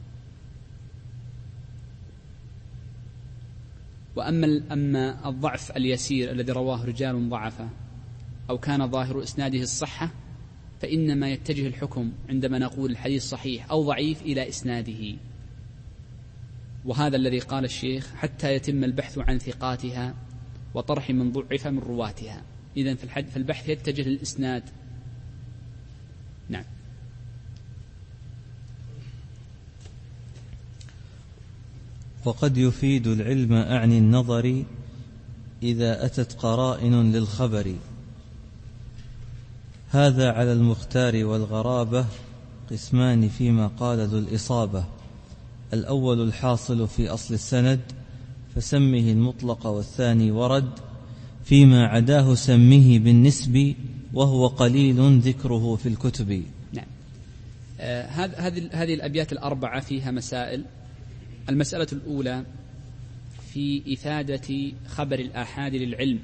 أما الضعف اليسير الذي رواه رجال ضعفة أو كان ظاهر إسناده الصحة، فإنما يتجه الحكم عندما نقول الحديث صحيح أو ضعيف إلى إسناده، وهذا الذي قال الشيخ حتى يتم البحث عن ثقاتها وطرح من ضعف من رواتها. إذن في البحث يتجه للإسناد. نعم. وقد يفيد العلم أعني النظر إذا أتت قرائن للخبر، هذا على المختار والغرابة قسمان فيما قال ذو الإصابة. الأول الحاصل في أصل السند فسمه المطلق، والثاني ورد فيما عداه سمه بالنسب، وهو قليل ذكره في الكتب. نعم. هذه الأبيات الأربعة فيها مسائل. المسألة الأولى في إفادة خبر الآحاد للعلم.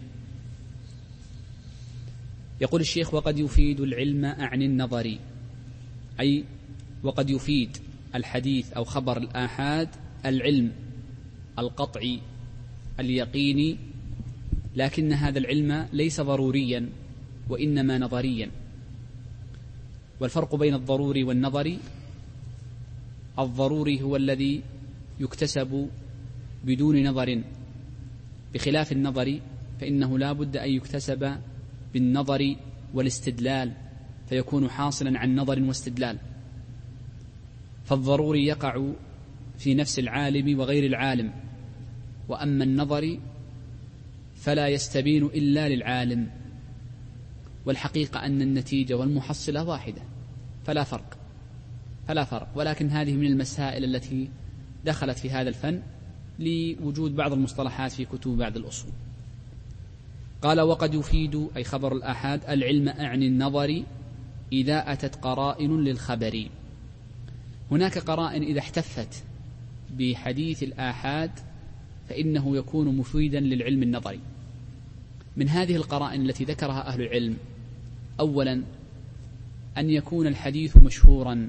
يقول الشيخ: وقد يفيد العلم أعني النظر، أي وقد يفيد الحديث أو خبر الآحاد العلم القطعي اليقيني، لكن هذا العلم ليس ضروريا وإنما نظريا. والفرق بين الضروري والنظري: الضروري هو الذي يكتسب بدون نظر، بخلاف النظر فإنه لا بد أن يكتسب بالنظر والاستدلال، فيكون حاصلا عن نظر واستدلال. فالضروري يقع في نفس العالم وغير العالم، وأما النظر فلا يستبين إلا للعالم، والحقيقة أن النتيجة والمحصلة واحدة، فلا فرق. ولكن هذه من المسائل التي دخلت في هذا الفن لوجود بعض المصطلحات في كتب بعض الأصول. قال: وقد يفيد أي خبر الآحاد العلم أعني النظر إذا أتت قرائن للخبر. هناك قرائن إذا احتفت بحديث الآحاد فإنه يكون مفيدا للعلم النظري. من هذه القرائن التي ذكرها أهل العلم: أولا أن يكون الحديث مشهورا،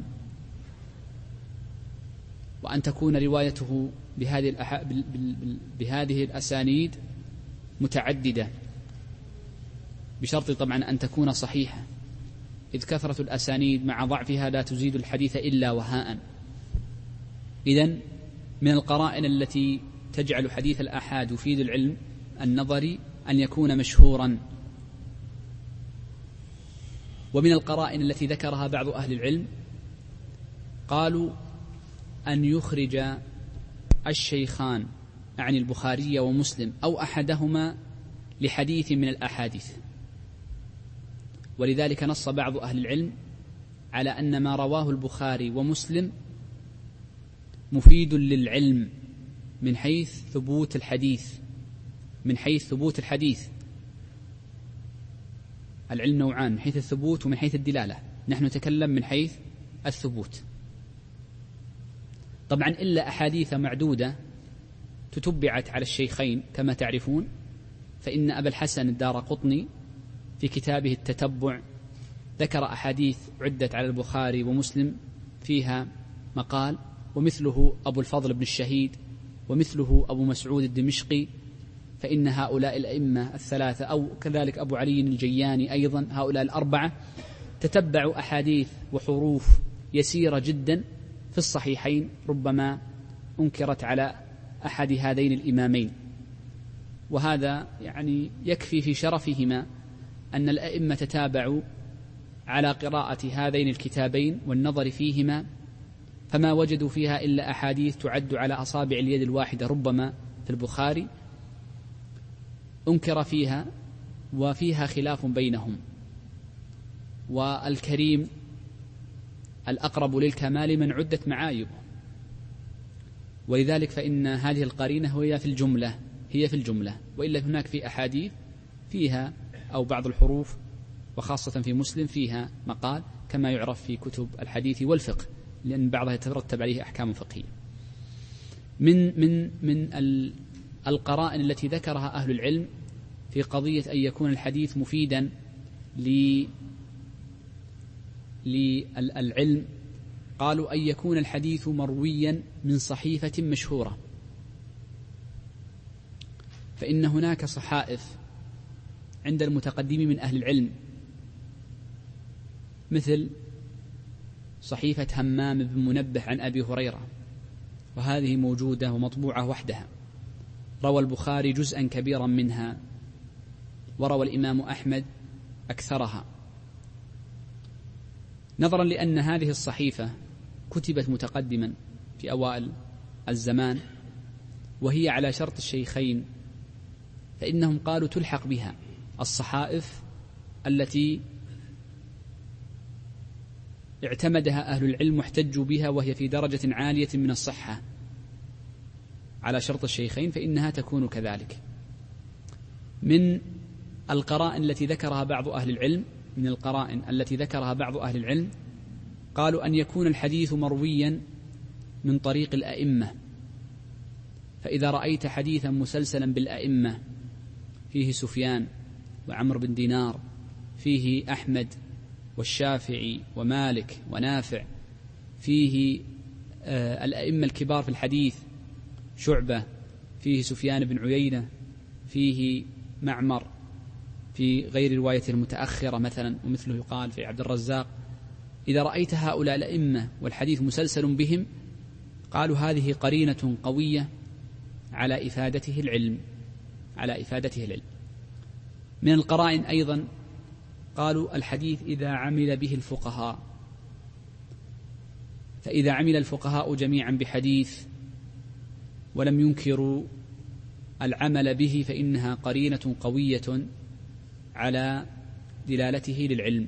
وأن تكون روايته بهذه الأسانيد متعددة، بشرط طبعا أن تكون صحيحة، إذ كثرة الأسانيد مع ضعفها لا تزيد الحديث إلا وهاء. إذن من القرائن التي تجعل حديث الآحاد يفيد العلم النظري أن يكون مشهورا. ومن القرائن التي ذكرها بعض أهل العلم قالوا أن يخرج الشيخان عن البخاري ومسلم أو أحدهما لحديث من الأحاديث، ولذلك نص بعض أهل العلم على أن ما رواه البخاري ومسلم مفيد للعلم من حيث ثبوت الحديث. العلم نوعان: من حيث الثبوت ومن حيث الدلالة. نحن نتكلم من حيث الثبوت. طبعا إلا أحاديث معدودة تتبعت على الشيخين كما تعرفون، فإن أبا الحسن الدارقطني في كتابه التتبع ذكر أحاديث عدت على البخاري ومسلم فيها مقال، ومثله أبو الفضل بن الشهيد، ومثله أبو مسعود الدمشقي. فإن هؤلاء الأئمة الثلاثة أو كذلك أبو علي الجياني أيضا، هؤلاء الأربعة تتبعوا أحاديث وحروف يسيرة جدا في الصحيحين ربما أنكرت على أحد هذين الإمامين. وهذا يعني يكفي في شرفهما أن الأئمة تتابعوا على قراءة هذين الكتابين والنظر فيهما، فما وجدوا فيها إلا أحاديث تعد على أصابع اليد الواحدة ربما في البخاري أنكر فيها وفيها خلاف بينهم. والكريم الأقرب للكمال من عدت معايبه، ولذلك فإن هذه القرينة هي في الجملة، وإلا هناك في أحاديث فيها أو بعض الحروف وخاصة في مسلم فيها مقال، كما يعرف في كتب الحديث والفقه، لأن بعضها يترتب عليه أحكام فقهية. من القرائن التي ذكرها أهل العلم في قضية أن يكون الحديث مفيدا للعلم، قالوا أن يكون الحديث مرويا من صحيفة مشهورة. فإن هناك صحائف عند المتقدمين من أهل العلم مثل صحيفة همام بن منبه عن أبي هريرة، وهذه موجودة ومطبوعة وحدها، روى البخاري جزءا كبيرا منها، وروى الإمام أحمد أكثرها. نظرا لأن هذه الصحيفة كتبت متقدما في أوائل الزمان وهي على شرط الشيخين، فإنهم قالوا تلحق بها الصحائف التي اعتمدها أهل العلم واحتجوا بها وهي في درجة عالية من الصحة على شرط الشيخين، فإنها تكون كذلك. من القرائن التي ذكرها بعض أهل العلم قالوا أن يكون الحديث مرويا من طريق الأئمة، فإذا رأيت حديثا مسلسلا بالأئمة فيه سفيان وعمر بن دينار، فيه أحمد والشافعي ومالك ونافع، فيه الأئمة الكبار في الحديث شعبة، فيه سفيان بن عيينة، فيه معمر في غير روايته المتأخرة مثلا، ومثله يقال في عبد الرزاق، إذا رأيت هؤلاء الأئمة والحديث مسلسل بهم قالوا هذه قرينة قوية على إفادته العلم. من القرائن أيضا قالوا الحديث إذا عمل به الفقهاء، فإذا عمل الفقهاء جميعا بحديث ولم ينكروا العمل به فإنها قرينة قوية على دلالته للعلم.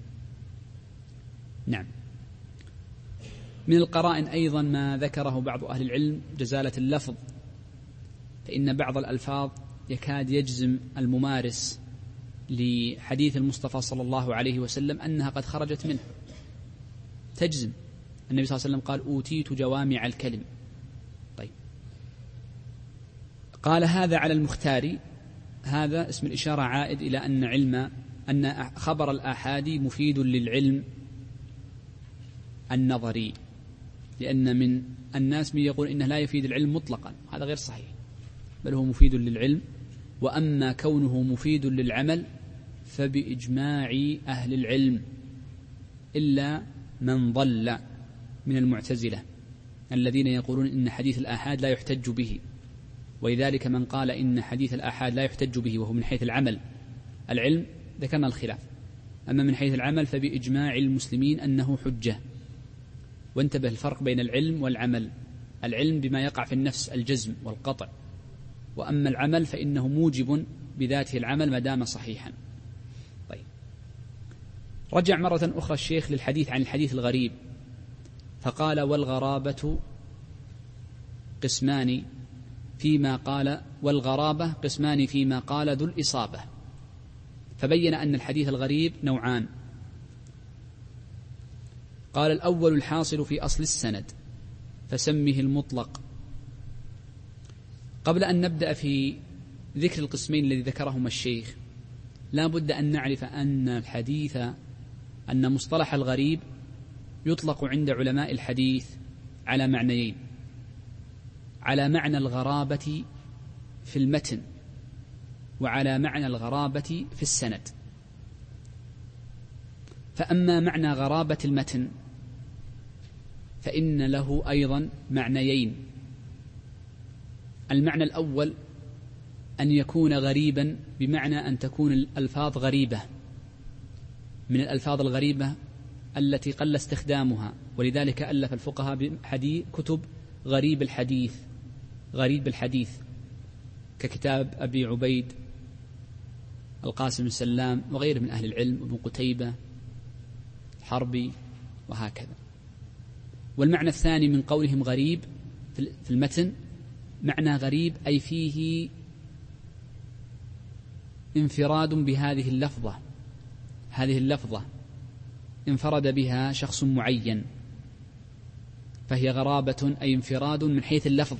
نعم. من القرائن أيضا ما ذكره بعض أهل العلم جزالة اللفظ، فإن بعض الألفاظ يكاد يجزم الممارس لحديث المصطفى صلى الله عليه وسلم أنها قد خرجت منه، تجزم. النبي صلى الله عليه وسلم قال أوتيت جوامع الكلم. طيب، قال هذا على المختار، هذا اسم الإشارة عائد إلى أن خبر الآحاد مفيد للعلم النظري، لأن من الناس من يقول إنه لا يفيد العلم مطلقا، هذا غير صحيح، بل هو مفيد للعلم. وأما كونه مفيد للعمل فبإجماع أهل العلم، إلا من ضل من المعتزلة الذين يقولون إن حديث الآحاد لا يحتج به، ولذلك من قال إن حديث الآحاد لا يحتج به وهو من حيث العلم ذكرنا الخلاف، أما من حيث العمل فبإجماع المسلمين أنه حجة. وانتبه الفرق بين العلم والعمل، العلم بما يقع في النفس الجزم والقطع، وأما العمل فإنه موجب بذاته العمل ما دام صحيحا. طيب، رجع مرة أخرى الشيخ للحديث عن الحديث الغريب فقال والغرابة قسمان فيما قال ذو الإصابة، فبين أن الحديث الغريب نوعان. قال الأول الحاصل في أصل السند فسمه المطلق. قبل أن نبدأ في ذكر القسمين الذي ذكرهما الشيخ لا بد أن نعرف أن مصطلح الغريب يطلق عند علماء الحديث على معنيين: على معنى الغرابة في المتن، وعلى معنى الغرابة في السند. فأما معنى غرابة المتن فإن له أيضا معنيين: المعنى الأول أن يكون غريبا بمعنى أن تكون الألفاظ غريبة، من الألفاظ الغريبة التي قل استخدامها، ولذلك ألف الفقهاء كتب غريب الحديث ككتاب أبي عبيد القاسم السلام وغيره من أهل العلم، ابن قتيبة حربي وهكذا. والمعنى الثاني من قولهم غريب في المتن معنى غريب أي فيه انفراد بهذه اللفظة، هذه اللفظة انفرد بها شخص معين، فهي غرابة أي انفراد من حيث اللفظ،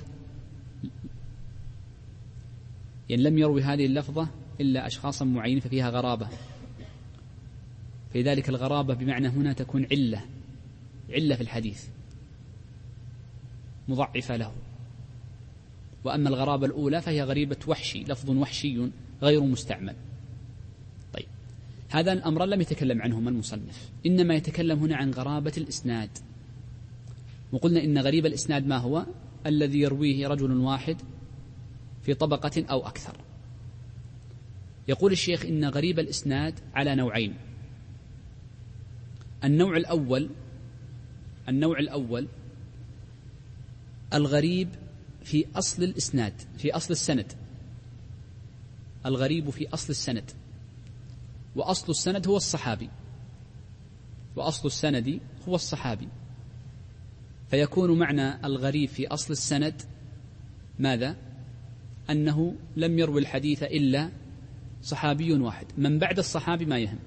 يعني لم يروي هذه اللفظة إلا أشخاصا معينين ففيها غرابة. فلذلك الغرابة بمعنى هنا تكون علة في الحديث مضعفة له. وأما الغرابة الأولى فهي غريبة وحشي، لفظ وحشي غير مستعمل. طيب، هذا الأمر لم يتكلم عنهما المصنف، إنما يتكلم هنا عن غرابة الإسناد. وقلنا إن غريب الإسناد ما هو؟ الذي يرويه رجل واحد في طبقة أو أكثر. يقول الشيخ إن غريب الإسناد على نوعين. النوع الأول الغريب في أصل الإسناد، في أصل السند. الغريب في أصل السند، وأصل السند هو الصحابي، وأصل السند هو الصحابي. فيكون معنى الغريب في أصل السند ماذا؟ أنه لم يروي الحديث إلا صحابي واحد، من بعد الصحابي ما يهم.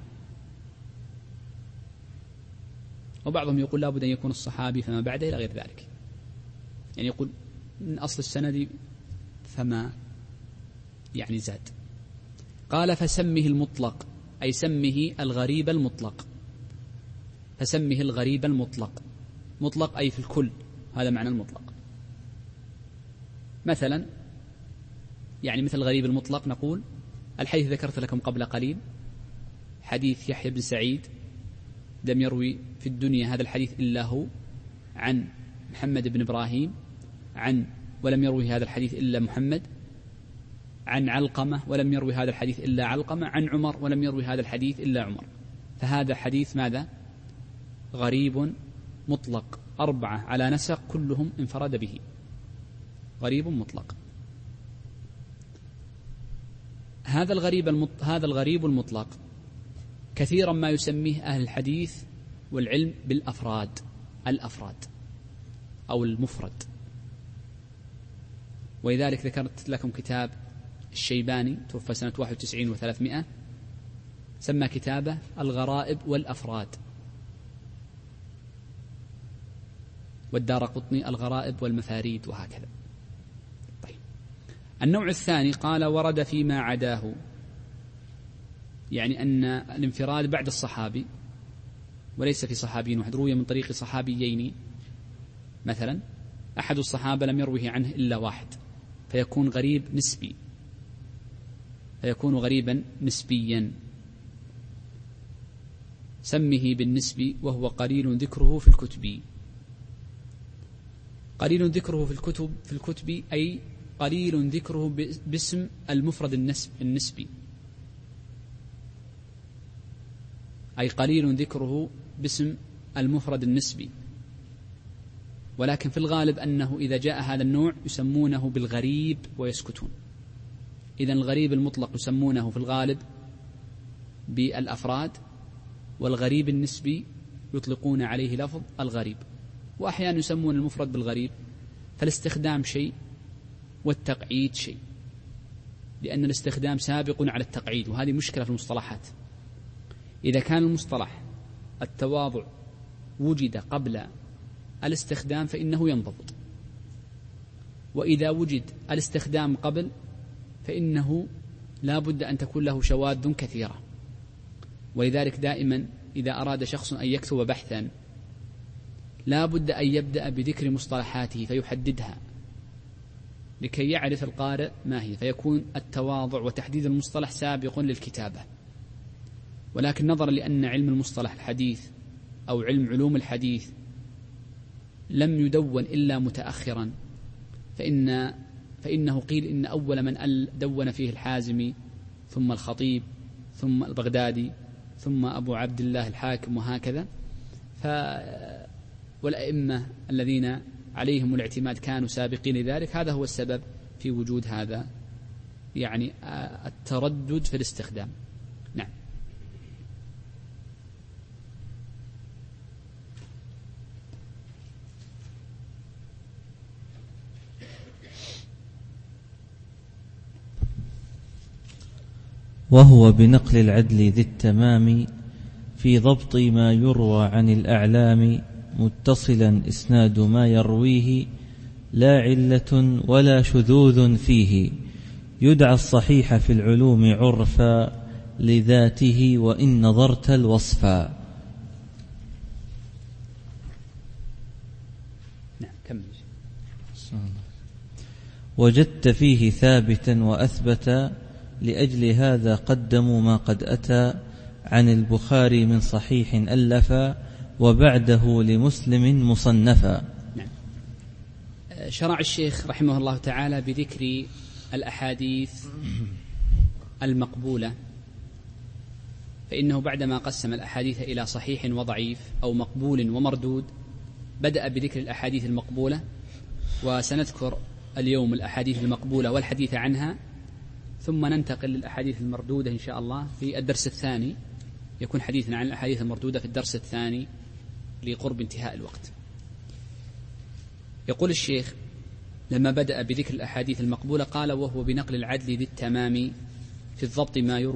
وبعضهم يقول لابد أن يكون الصحابي فما بعده إلى غير ذلك، يعني يقول من أصل السند فما يعني زاد. قال فسمه المطلق، أي سمه الغريب المطلق، فسمه الغريب المطلق، مطلق أي في الكل، هذا معنى المطلق. مثلا يعني مثل الغريب المطلق نقول الحديث ذكرت لكم قبل قليل، حديث يحيى بن سعيد لم يروي في الدنيا هذا الحديث إلا هو، عن محمد بن إبراهيم، ولم يروي هذا الحديث إلا محمد، عن علقمة ولم يروي هذا الحديث إلا علقمة، عن عمر ولم يروي هذا الحديث إلا عمر. فهذا حديث ماذا؟ غريب مطلق، 4 على نسق كلهم انفرد به، غريب مطلق. هذا الغريب المطلق كثيرا ما يسميه أهل الحديث والعلم بالأفراد، الأفراد أو المفرد. ولذلك ذكرت لكم كتاب الشيباني توفى سنة 91 و300، سمى كتابه الغرائب والأفراد، والدارقطني الغرائب والمفاريد، وهكذا. طيب. النوع الثاني قال ورد فيما عداه، يعني أن الانفراد بعد الصحابي وليس في صحابي واحد، روي من طريق صحابيين، مثلا أحد الصحابة لم يروه عنه إلا واحد، فيكون غريب نسبي، فيكون غريبا نسبيا. سمه بالنسبي وهو قليل ذكره في الكتب. قليل ذكره في الكتب أي قليل ذكره باسم المفرد النسبي، أي قليل ذكره باسم المفرد النسبي. ولكن في الغالب أنه إذا جاء هذا النوع يسمونه بالغريب ويسكتون. إذن الغريب المطلق يسمونه في الغالب بالأفراد، والغريب النسبي يطلقون عليه لفظ الغريب، وأحيانا يسمون المفرد بالغريب. فالاستخدام شيء والتقعيد شيء، لأن الاستخدام سابق على التقعيد، وهذه مشكلة في المصطلحات. إذا كان المصطلح التواضع وجد قبل الاستخدام فإنه ينضبط، وإذا وجد الاستخدام قبل فإنه لا بد أن تكون له شواذ كثيرة. ولذلك دائما إذا أراد شخص أن يكتب بحثا لا بد أن يبدأ بذكر مصطلحاته فيحددها لكي يعرف القارئ ما هي، فيكون التواضع وتحديد المصطلح سابق للكتابة. ولكن نظرا لأن علم المصطلح الحديث أو علوم الحديث لم يدون إلا متأخرا، فإنه قيل إن أول من دون فيه الحازمي، ثم الخطيب، ثم البغدادي، ثم أبو عبد الله الحاكم، وهكذا. والأئمة الذين عليهم الاعتماد كانوا سابقين لذلك. هذا هو السبب في وجود هذا يعني التردد في الاستخدام. نعم. وهو بنقل العدل ذي التمام في ضبط ما يروى عن الأعلام، متصلا إسناد ما يرويه لا علة ولا شذوذ فيه، يدعى الصحيح في العلوم عرفا لذاته وإن نظرت الوصفا. نعم كمل. وجدت فيه ثابتا وأثبتا، لأجل هذا قدموا ما قد أتى، عن البخاري من صحيح ألفا وبعده لمسلم مصنفا. نعم. شرع الشيخ رحمه الله تعالى بذكر الأحاديث المقبولة، فإنه بعدما قسم الأحاديث إلى صحيح وضعيف أو مقبول ومردود بدأ بذكر الأحاديث المقبولة، وسنذكر اليوم الأحاديث المقبولة والحديث عنها، ثم ننتقل للأحاديث المردودة إن شاء الله في الدرس الثاني. يكون حديثنا عن الأحاديث المردودة في الدرس الثاني لقرب انتهاء الوقت. يقول الشيخ لما بدأ بذكر الأحاديث المقبولة قال: وهو بنقل العدل ذي التمام في ضبط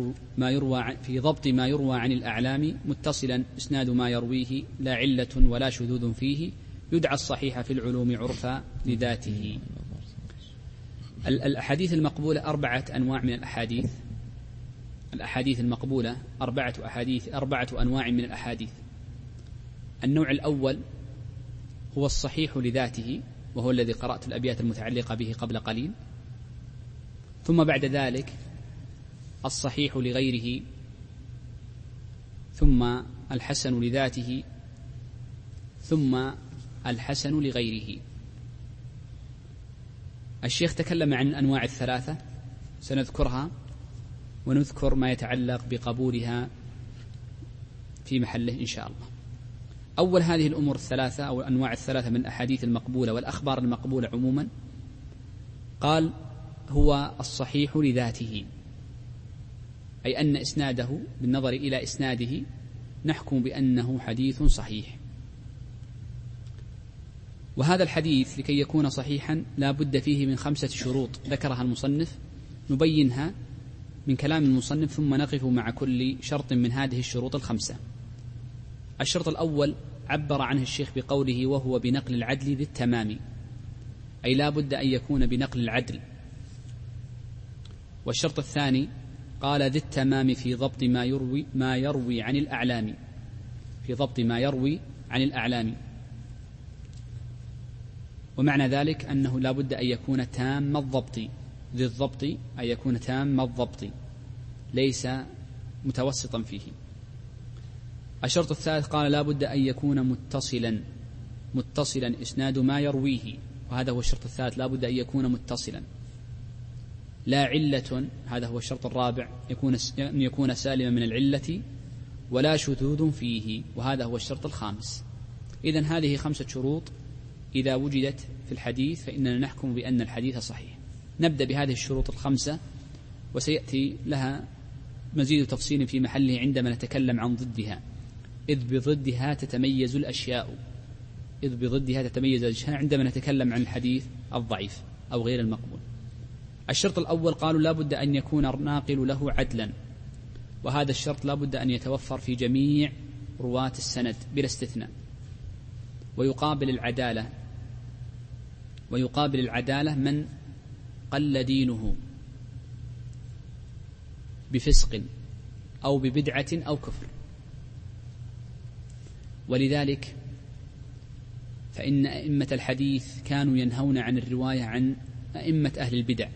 ما يروى عن الأعلام، متصلا إسناد ما يرويه، لا علة ولا شذوذ فيه، يدعى الصحيح في العلوم عرفا لذاته. الأحاديث المقبولة 4 أنواع من الأحاديث. الأحاديث المقبولة 4 أنواع من الأحاديث. النوع الأول هو الصحيح لذاته، وهو الذي قرأت الأبيات المتعلقة به قبل قليل. ثم بعد ذلك الصحيح لغيره، ثم الحسن لذاته، ثم الحسن لغيره. الشيخ تكلم عن الأنواع الثلاثة، سنذكرها ونذكر ما يتعلق بقبولها في محله إن شاء الله. أول هذه الأمور الثلاثة أو الأنواع الثلاثة من الأحاديث المقبولة والأخبار المقبولة عموما، قال هو الصحيح لذاته، أي أن إسناده بالنظر إلى إسناده نحكم بأنه حديث صحيح. وهذا الحديث لكي يكون صحيحا لا بد فيه من 5 شروط ذكرها المصنف، نبينها من كلام المصنف ثم نقف مع كل شرط من هذه الشروط ال5. الشرط الأول عبر عنه الشيخ بقوله: وهو بنقل العدل ذي التمام، أي لا بد أن يكون بنقل العدل. والشرط الثاني قال: ذي التمام في ضبط ما يروي عن الأعلام، في ضبط ما يروي عن الأعلام. ومعنى ذلك أنه لا بد أن يكون تام الضبط، ذي الضبط أن يكون تام الضبط ليس متوسطا فيه. الشرط الثالث قال: لا بد أن يكون متصلا إسناد ما يرويه، وهذا هو الشرط الثالث، لا بد أن يكون متصلا. لا علة، هذا هو الشرط الرابع، أن يكون سالما من العلة، ولا شذوذ فيه، وهذا هو الشرط الخامس. إذن هذه 5 شروط إذا وجدت في الحديث فإننا نحكم بأن الحديث صحيح. نبدأ بهذه الشروط ال5، وسيأتي لها مزيد تفصيل في محله عندما نتكلم عن ضدها، إذ بضدها تتميز الأشياء، عندما نتكلم عن الحديث الضعيف أو غير المقبول. الشرط الأول قالوا لا بد أن يكون الناقل له عدلا، وهذا الشرط لا بد أن يتوفر في جميع رواة السند بلا استثناء. ويقابل العدالة من قل دينه بفسق أو ببدعة أو كفر. ولذلك فإن أئمة الحديث كانوا ينهون عن الرواية عن أئمة أهل البدع،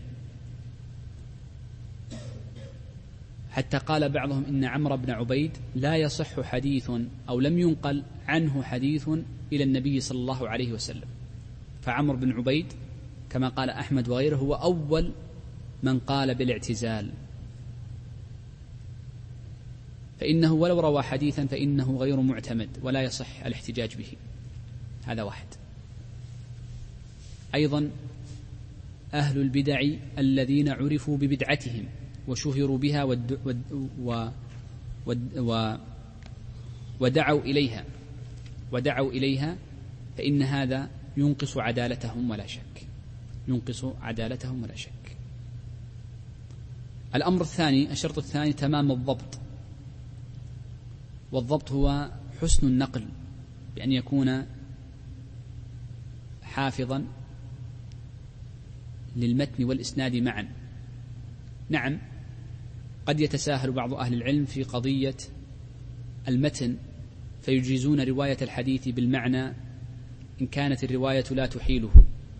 حتى قال بعضهم إن عمرو بن عبيد لا يصح حديث أو لم ينقل عنه حديث إلى النبي صلى الله عليه وسلم. فعمرو بن عبيد كما قال أحمد وغيره هو أول من قال بالاعتزال، فإنه ولو روى حديثا فإنه غير معتمد ولا يصح الاحتجاج به. هذا واحد. أيضا أهل البدع الذين عرفوا ببدعتهم وشهروا بها ودعوا إليها فإن هذا ينقص عدالتهم ولا شك. الأمر الثاني، الشرط الثاني تمام الضبط، والضبط هو حسن النقل، بأن يكون حافظا للمتن والإسناد معا. نعم، قد يتساهل بعض أهل العلم في قضية المتن فيجيزون رواية الحديث بالمعنى إن كانت الرواية لا تحيله،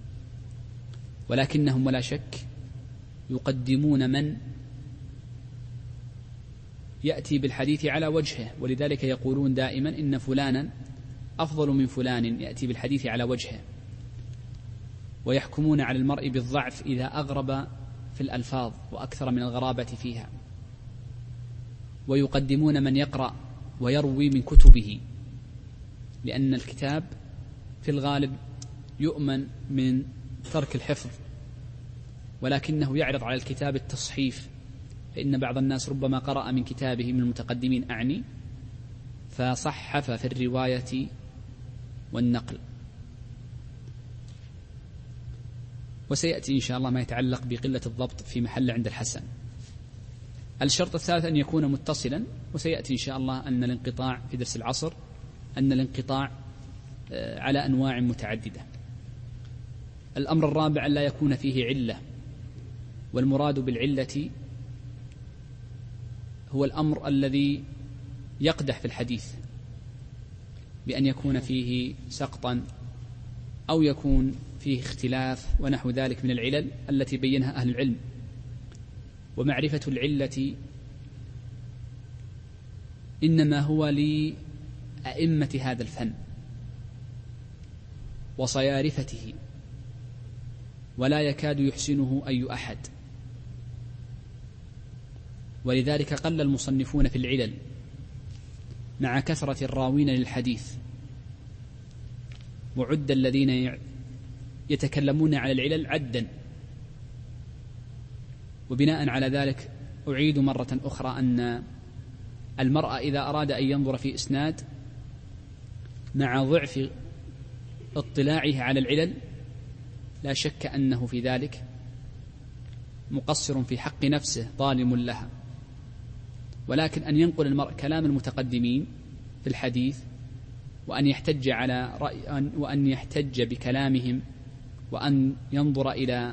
ولكنهم ولا شك يقدمون من يأتي بالحديث على وجهه، ولذلك يقولون دائما إن فلانا أفضل من فلان يأتي بالحديث على وجهه، ويحكمون على المرء بالضعف إذا أغرب في الألفاظ وأكثر من الغرابة فيها، ويقدمون من يقرأ ويروي من كتبه، لأن الكتاب في الغالب يؤمن من ترك الحفظ، ولكنه يعرض على الكتاب التصحيف، فإن بعض الناس ربما قرأ من كتابه من المتقدمين أعني فصحف في الرواية والنقل. وسيأتي إن شاء الله ما يتعلق بقلة الضبط في محل عند الحسن. الشرط الثالث أن يكون متصلا، وسيأتي إن شاء الله أن الانقطاع في درس العصر أن الانقطاع على أنواع متعددة. الأمر الرابع أن لا يكون فيه علة، والمراد بالعلة هو الأمر الذي يقدح في الحديث بأن يكون فيه سقطا أو يكون فيه اختلاف ونحو ذلك من العلل التي بينها أهل العلم. ومعرفة العلة إنما هو لأئمة هذا الفن وصيارفته، ولا يكاد يحسنه أي أحد، ولذلك قل المصنفون في العلل مع كثرة الراوين للحديث، وعد الذين يتكلمون على العلل عدا. وبناء على ذلك أعيد مرة أخرى أن المرء إذا أراد أن ينظر في إسناد مع ضعف اطلاعه على العلل لا شك أنه في ذلك مقصر في حق نفسه ظالم لها، ولكن أن ينقل المرء كلام المتقدمين في الحديث وأن يحتج على رأي وأن يحتج بكلامهم وأن ينظر إلى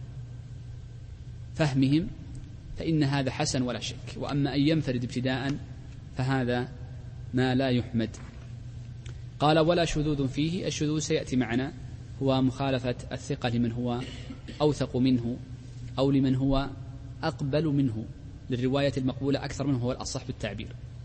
فهمهم فإن هذا حسن ولا شك. وأما أن ينفرد ابتداء فهذا ما لا يحمد. قال ولا شذوذ فيه. الشذوذ سيأتي معنا هو مخالفة الثقة لمن هو أوثق منه أو لمن هو أقبل منه للرواية المقبولة أكثر منه، هو الأصح بالتعبير.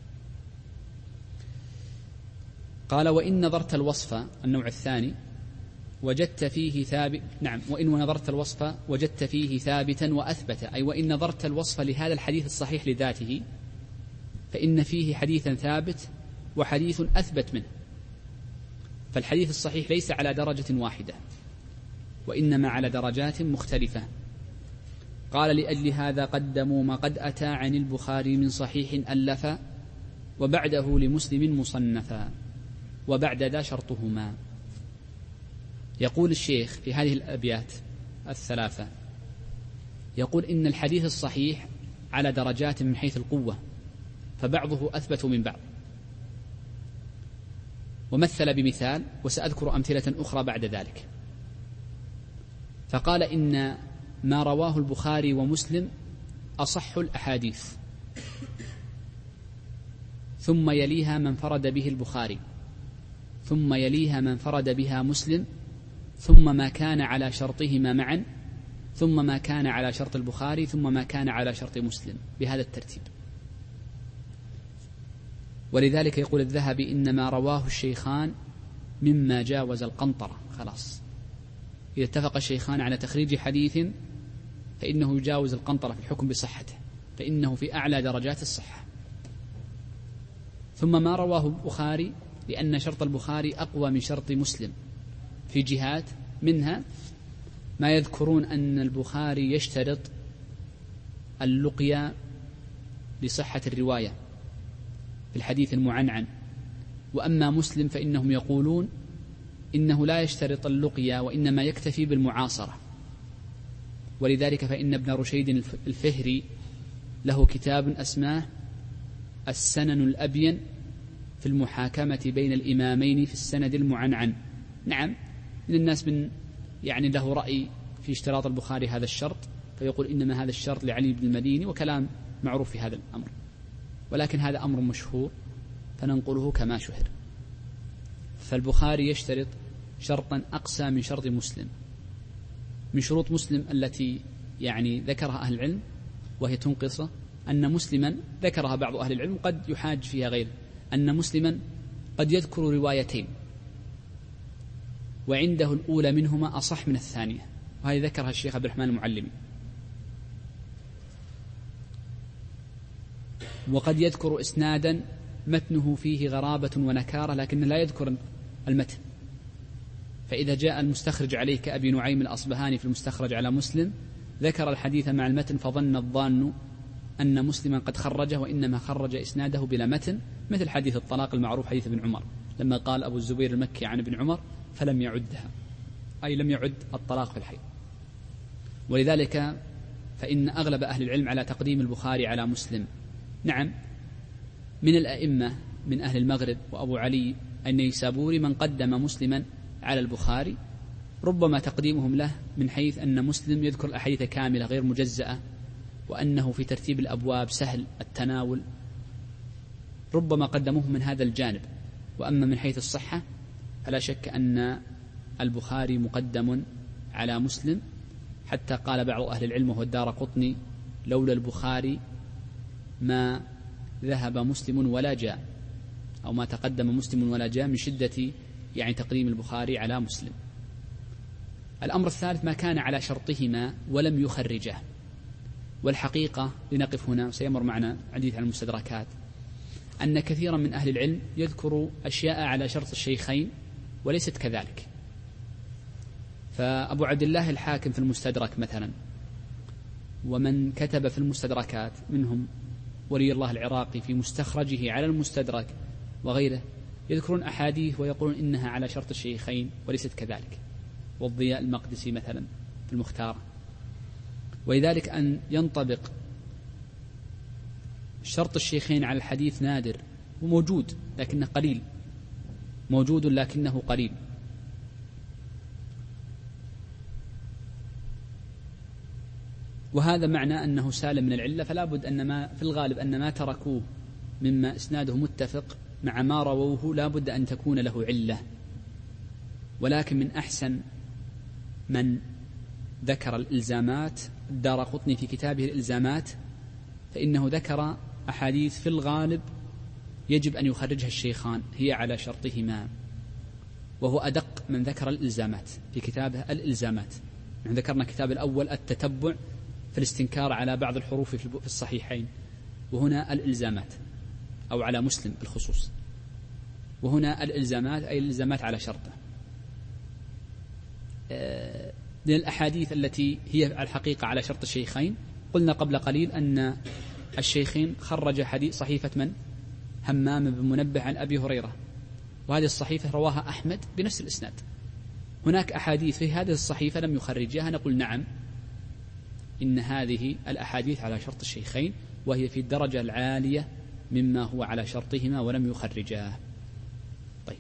قال وإن نظرت الوصف النوع الثاني وجدت فيه ثابت، نعم، وإن نظرت الوصف وجدت فيه ثابتا وأثبت، أي وإن نظرت الوصف لهذا الحديث الصحيح لذاته فإن فيه حديثا ثابت وحديث أثبت منه، فالحديث الصحيح ليس على درجة واحدة وإنما على درجات مختلفة. قال لأجل هذا قدموا ما قد أتى عن البخاري من صحيح ألفا وبعده لمسلم مصنفا وبعد ذا شرطهما. يقول الشيخ في هذه الأبيات الثلاثة، يقول إن الحديث الصحيح على درجات من حيث القوة، فبعضه أثبت من بعض، ومثل بمثال وسأذكر أمثلة أخرى بعد ذلك. فقال إن ما رواه البخاري ومسلم أصح الأحاديث، ثم يليها من فرد به البخاري، ثم يليها من فرد بها مسلم، ثم ما كان على شرطهما معا، ثم ما كان على شرط البخاري، ثم ما كان على شرط مسلم، بهذا الترتيب. ولذلك يقول الذهبي إنما رواه الشيخان مما جاوز القنطرة. خلاص، إذا اتفق الشيخان على تخريج حديث فإنه يجاوز القنطرة في الحكم بصحته، فإنه في أعلى درجات الصحة. ثم ما رواه البخاري لأن شرط البخاري أقوى من شرط مسلم في جهات، منها ما يذكرون أن البخاري يشترط اللقيا لصحة الرواية في الحديث المعنعن، وأما مسلم فإنهم يقولون إنه لا يشترط اللقيا وإنما يكتفي بالمعاصرة. ولذلك فإن ابن رشيد الفهري له كتاب أسماه السنن الأبين في المحاكمة بين الإمامين في السند المعنعن. نعم، من الناس من يعني له رأي في اشتراط البخاري هذا الشرط، فيقول إنما هذا الشرط لعلي بن المديني، وكلام معروف في هذا الأمر، ولكن هذا أمر مشهور فننقله كما شهر. فالبخاري يشترط شرطا أقسى من شرط مسلم، من شروط مسلم التي يعني ذكرها أهل العلم وهي تنقصه أن مسلما ذكرها بعض أهل العلم قد يحاج فيها غيره، أن مسلما قد يذكر روايتين وعنده الأولى منهما أصح من الثانية، وهذه ذكرها الشيخ عبد الرحمن المعلمي. وقد يذكر إسنادا متنه فيه غرابة ونكارة لكن لا يذكر المتن، فإذا جاء المستخرج عليه كأبي نعيم الأصبهاني في المستخرج على مسلم ذكر الحديث مع المتن فظن الظان أن مسلما قد خرجه وإنما خرج إسناده بلا متن، مثل حديث الطلاق المعروف حديث ابن عمر لما قال أبو الزبير المكي عن ابن عمر فلم يعدها، أي لم يعد الطلاق في الحيض. ولذلك فإن أغلب أهل العلم على تقديم البخاري على مسلم. نعم، من الأئمة من أهل المغرب وأبو علي النيسابوري من قدم مسلما على البخاري، ربما تقديمهم له من حيث أن مسلم يذكر الأحاديث كاملة غير مجزأة، وأنه في ترتيب الأبواب سهل التناول، ربما قدموه من هذا الجانب. وأما من حيث الصحة فلا شك أن البخاري مقدم على مسلم، حتى قال بعض أهل العلم وهو الدارقطني لولا البخاري ما ذهب مسلم ولا جاء، أو ما تقدم مسلم ولا جاء، من شدة يعني تقديم البخاري على مسلم. الأمر الثالث ما كان على شرطهما ولم يخرجه. والحقيقة لنقف هنا وسيمر معنا حديث عن المستدركات أن كثيرا من أهل العلم يذكر أشياء على شرط الشيخين وليست كذلك. فأبو عبد الله الحاكم في المستدرك مثلا، ومن كتب في المستدركات منهم ولي الله العراقي في مستخرجه على المستدرك وغيره، يذكرون أحاديث ويقولون إنها على شرط الشيخين وليست كذلك، والضياء المقدسي مثلا في المختار. ولذلك أن ينطبق شرط الشيخين على الحديث نادر وموجود لكنه قليل، موجود لكنه قليل. وهذا معنى أنه سالم من العلة، فلا بد أن ما في الغالب أن ما تركوه مما إسناده متفق مع ما رووه لا بد أن تكون له علة. ولكن من أحسن من ذكر الإلزامات الدارقطني في كتابه الإلزامات، فإنه ذكر أحاديث في الغالب يجب أن يخرجها الشيخان هي على شرطهما، وهو أدق من ذكر الإلزامات في كتابه الإلزامات. نحن ذكرنا كتاب الأول التتبع في الاستنكار على بعض الحروف في الصحيحين، وهنا الإلزامات أو على مسلم بالخصوص، وهنا الإلزامات أي الإلزامات على شرطه. من الأحاديث التي هي الحقيقة على شرط الشيخين قلنا قبل قليل أن الشيخين خرج حديث صحيفة من؟ همام بن منبه عن أبي هريرة، وهذه الصحيفة رواها أحمد بنفس الإسناد. هناك أحاديث في هذه الصحيفة لم يخرجها، نقول نعم إن هذه الأحاديث على شرط الشيخين، وهي في الدرجة العالية مما هو على شرطهما ولم يخرجاه. طيب،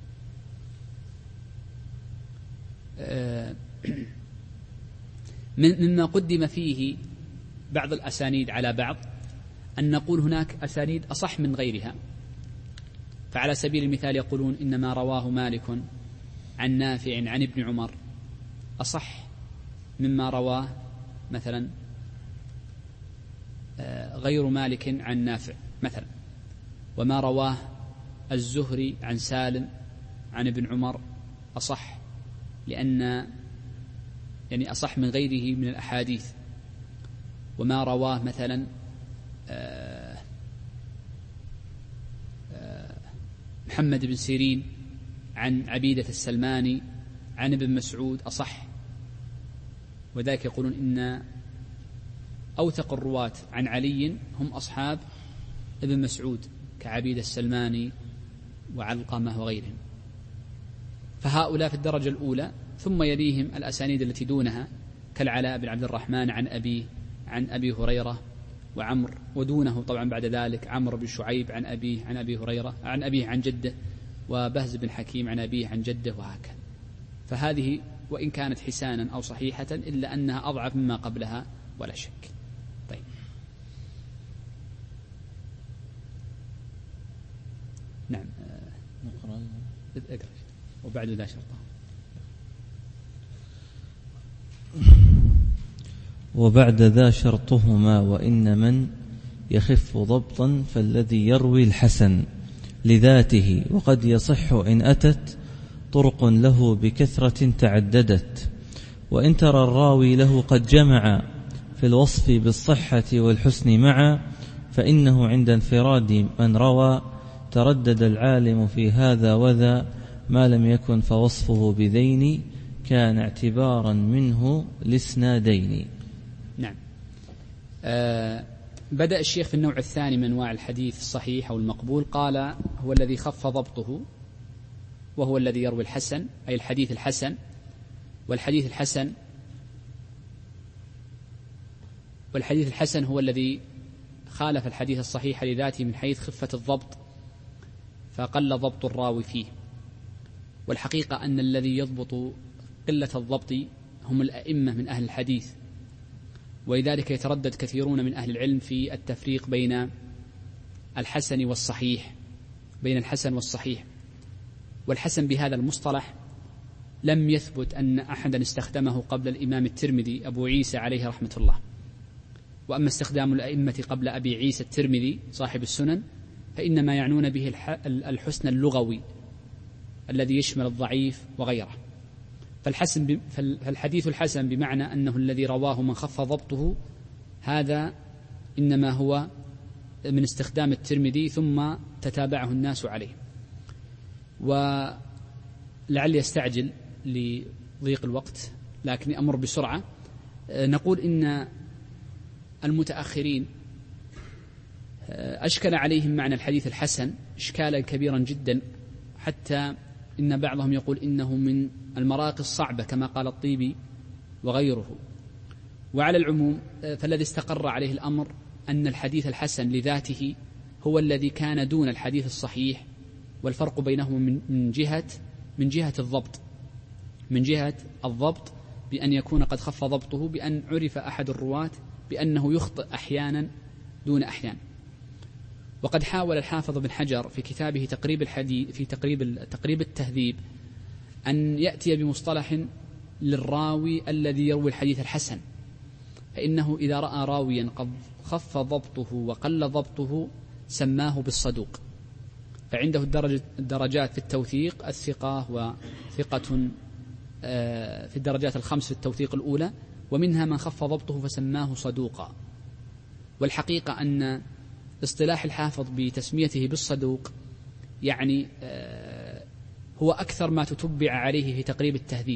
مما قدم فيه بعض الأسانيد على بعض أن نقول هناك أسانيد أصح من غيرها. فعلى سبيل المثال يقولون إنما رواه مالك عن نافع عن ابن عمر أصح مما رواه مثلا غير مالك عن نافع مثلا، وما رواه الزهري عن سالم عن ابن عمر أصح، لأن يعني أصح من غيره من الأحاديث. وما رواه مثلا محمد بن سيرين عن عبيدة السلماني عن ابن مسعود أصح. وذلك يقولون إن أوثق الرواة عن علي هم أصحاب ابن مسعود كعبيدة السلماني وعلقمة وغيرهم، فهؤلاء في الدرجة الأولى، ثم يليهم الأسانيد التي دونها كالعلاء بن عبد الرحمن عن أبيه عن أبي هريرة وعمر، ودونه طبعا بعد ذلك عمرو بن شعيب عن أبيه عن أبي هريرة عن أبيه عن جده، وبهز بن حكيم عن أبيه عن جده، وهكذا. فهذه وإن كانت حسانا أو صحيحة إلا أنها أضعف مما قبلها ولا شك. طيب، نعم نقرأ وبعد ذا شرطه. وبعد ذا شرطهما وإن من يخف ضبطا فالذي يروي الحسن لذاته، وقد يصح إن أتت طرق له بكثرة تعددت. وإن ترى الراوي له قد جمع في الوصف بالصحة والحسن معا، فإنه عند انفراد من روى تردد العالم في هذا وذا، ما لم يكن فوصفه بذين كان اعتبارا منه لاسنادين. نعم. بدأ الشيخ في النوع الثاني من أنواع الحديث الصحيح أو المقبول، قال هو الذي خف ضبطه وهو الذي يروي الحسن، أي الحديث الحسن. والحديث الحسن هو الذي خالف الحديث الصحيح لذاته من حيث خفة الضبط فقل ضبط الراوي فيه. والحقيقة أن الذي يضبط قلة الضبط هم الأئمة من أهل الحديث، ولذلك يتردد كثيرون من أهل العلم في التفريق بين الحسن والصحيح، والحسن بهذا المصطلح لم يثبت أن أحدا استخدمه قبل الإمام الترمذي أبو عيسى عليه رحمة الله. وأما استخدام الأئمة قبل أبي عيسى الترمذي صاحب السنن فإنما يعنون به الحسن اللغوي الذي يشمل الضعيف وغيره. فالحديث الحسن بمعنى أنه الذي رواه من خف ضبطه، هذا إنما هو من استخدام الترمذي ثم تتابعه الناس عليه. ولعل يستعجل لضيق الوقت لكن أمر بسرعة. نقول إن المتأخرين أشكل عليهم معنى الحديث الحسن إشكالا كبيرا جدا، حتى إن بعضهم يقول إنه من المراقي الصعبة كما قال الطيبي وغيره. وعلى العموم فالذي استقر عليه الأمر أن الحديث الحسن لذاته هو الذي كان دون الحديث الصحيح، والفرق بينهما من جهة الضبط بأن يكون قد خف ضبطه، بأن عرف أحد الرواة بأنه يخطئ أحيانا دون أحيان. وقد حاول الحافظ بن حجر في كتابه تقريب التهذيب أن يأتي بمصطلح للراوي الذي يروي الحديث الحسن، فإنه إذا رأى راويا قد خف ضبطه وقل ضبطه سماه بالصدوق. فعنده الدرجات في التوثيق، الثقة وثقة في الدرجات الخمس في التوثيق الأولى، ومنها من خف ضبطه فسماه صدوقا. والحقيقة أن اصطلاح الحافظ بتسميته بالصدوق يعني هو أكثر ما تتبع عليه في تقريب التهذيب،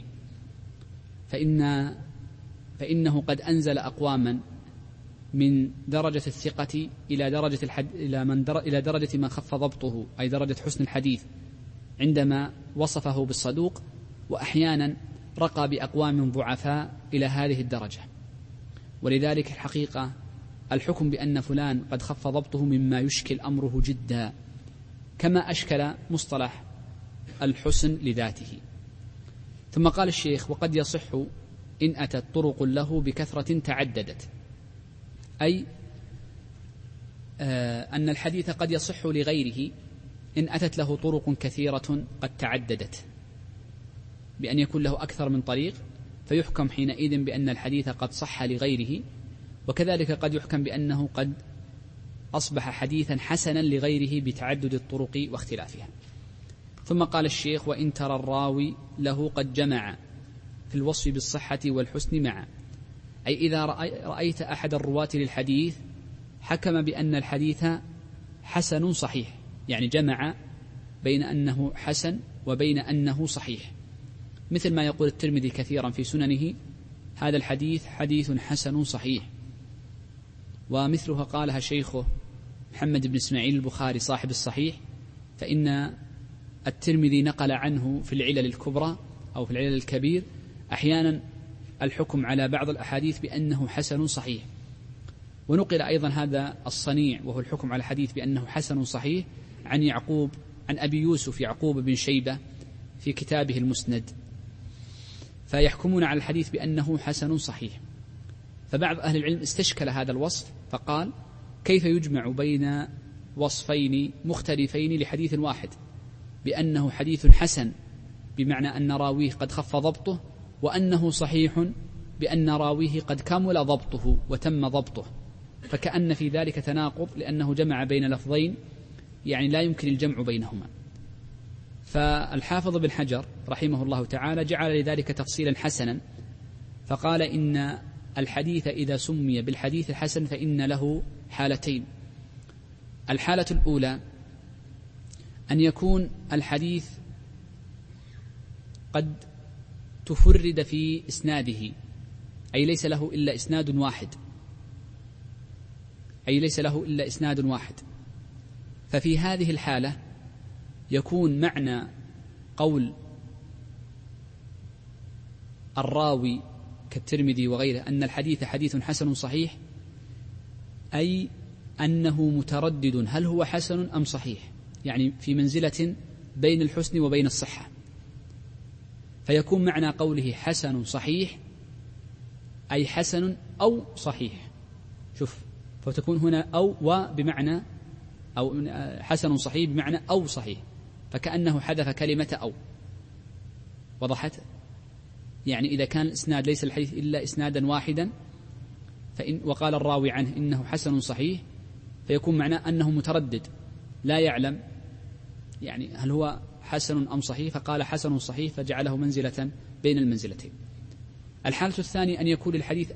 فإنه قد أنزل أقواما من درجة الثقة إلى درجة من خف ضبطه، أي درجة حسن الحديث عندما وصفه بالصدوق، وأحيانا رقى بأقوام ضعفاء إلى هذه الدرجة. ولذلك الحقيقة الحكم بأن فلان قد خف ضبطه مما يشكل أمره جدا، كما أشكل مصطلح الحسن لذاته. ثم قال الشيخ: وقد يصح إن أتت طرق له بكثرة تعددت، أي أن الحديث قد يصح لغيره إن أتت له طرق كثيرة قد تعددت، بأن يكون له أكثر من طريق، فيحكم حينئذ بأن الحديث قد صح لغيره. وكذلك قد يحكم بأنه قد أصبح حديثا حسنا لغيره بتعدد الطرق واختلافها. ثم قال الشيخ: وإن ترى الراوي له قد جمع في الوصف بالصحة والحسن معا، أي إذا رأيت أحد الرواة للحديث حكم بأن الحديث حسن صحيح، يعني جمع بين أنه حسن وبين أنه صحيح، مثل ما يقول الترمذي كثيرا في سننه: هذا الحديث حديث حسن صحيح. ومثلها قالها شيخه محمد بن إسماعيل البخاري صاحب الصحيح، فإن الترمذي نقل عنه في العلل الكبرى أو في العلل الكبير أحيانا الحكم على بعض الأحاديث بأنه حسن صحيح. ونقل أيضا هذا الصنيع وهو الحكم على الحديث بأنه حسن صحيح عن أبي يوسف يعقوب بن شيبة في كتابه المسند، فيحكمون على الحديث بأنه حسن صحيح. فبعض أهل العلم استشكل هذا الوصف فقال: كيف يجمع بين وصفين مختلفين لحديث واحد بأنه حديث حسن بمعنى أن راويه قد خف ضبطه، وأنه صحيح بأن راويه قد كمل ضبطه وتم ضبطه؟ فكأن في ذلك تناقض، لأنه جمع بين لفظين يعني لا يمكن الجمع بينهما. فالحافظ بن حجر رحمه الله تعالى جعل لذلك تفصيلا حسنا، فقال إن الحديث إذا سمي بالحديث الحسن فإن له حالتين. الحالة الأولى أن يكون الحديث قد تفرد في إسناده، أي ليس له إلا إسناد واحد، ففي هذه الحالة يكون معنى قول الراوي كالترمذي وغيره أن الحديث حديث حسن صحيح، أي أنه متردد هل هو حسن أم صحيح، يعني في منزلة بين الحسن وبين الصحة، فيكون معنى قوله حسن صحيح أي حسن أو صحيح. شوف، فتكون هنا أو وبمعنى أو حسن صحيح بمعنى أو صحيح، فكأنه حذف كلمة أو. وضحت؟ يعني إذا كان الإسناد ليس الحديث إلا إسنادا واحدا وقال الراوي عنه إنه حسن صحيح، فيكون معناه أنه متردد لا يعلم يعني هل هو حسن أم صحيح، فقال حسن صحيح فجعله منزلة بين المنزلتين. الحالة الثانية أن يكون الحديث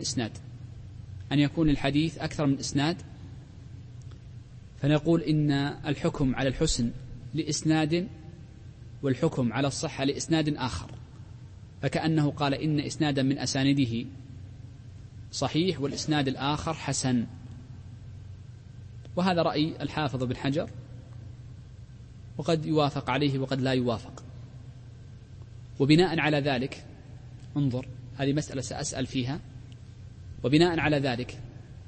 أكثر من إسناد، فنقول إن الحكم على الحسن لإسناد والحكم على الصحة لإسناد آخر، فكأنه قال إن إسنادا من أسانيده صحيح والإسناد الآخر حسن. وهذا رأي الحافظ بن حجر، وقد يوافق عليه وقد لا يوافق. وبناء على ذلك انظر، هذه مسألة سأسأل فيها، وبناء على ذلك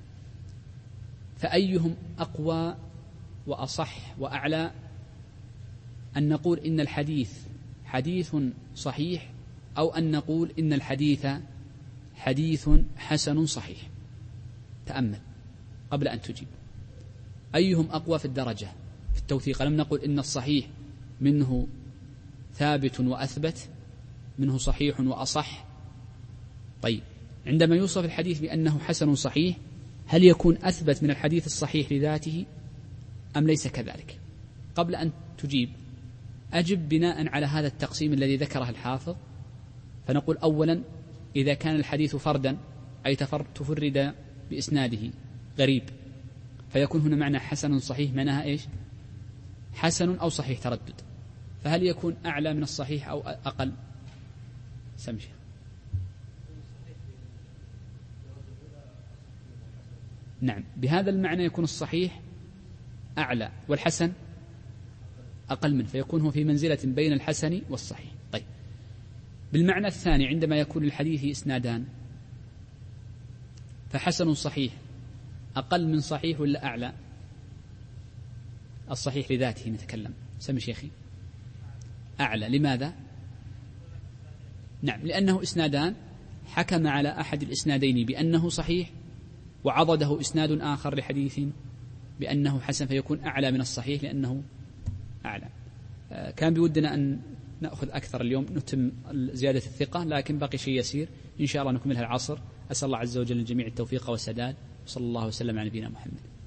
فأيهم أقوى وأصح وأعلى، أن نقول إن الحديث حديث صحيح أو أن نقول إن الحديث حديث حسن صحيح؟ تأمل قبل أن تجيب. أيهم أقوى في الدرجة في التوثيق؟ لم نقل إن الصحيح منه ثابت وأثبت، منه صحيح وأصح. طيب، عندما يوصف الحديث بأنه حسن صحيح، هل يكون أثبت من الحديث الصحيح لذاته أم ليس كذلك؟ قبل أن تجيب أجب بناء على هذا التقسيم الذي ذكره الحافظ. فنقول أولا إذا كان الحديث فردا أي تفرد بإسناده غريب، فيكون هنا معنى حسن صحيح معناها إيش؟ حسن أو صحيح تردد، فهل يكون أعلى من الصحيح أو أقل؟ سمشي. نعم، بهذا المعنى يكون الصحيح أعلى والحسن أقل منه، فيكون هو في منزلة بين الحسن والصحيح. طيب، بالمعنى الثاني عندما يكون الحديث إسنادان، فحسن صحيح أقل من صحيح ولا أعلى؟ الصحيح لذاته نتكلم. سمي شيخي. أعلى. لماذا؟ نعم، لأنه إسنادان، حكم على أحد الإسنادين بأنه صحيح وعضده إسناد آخر لحديث بأنه حسن، فيكون أعلى من الصحيح لأنه أعلى. كان بودنا أن نأخذ أكثر اليوم، نتم زيادة الثقة، لكن باقي شيء يسير إن شاء الله نكملها العصر. أسأل الله عز وجل الجميع التوفيق والسداد، وصلى الله وسلم على نبينا محمد.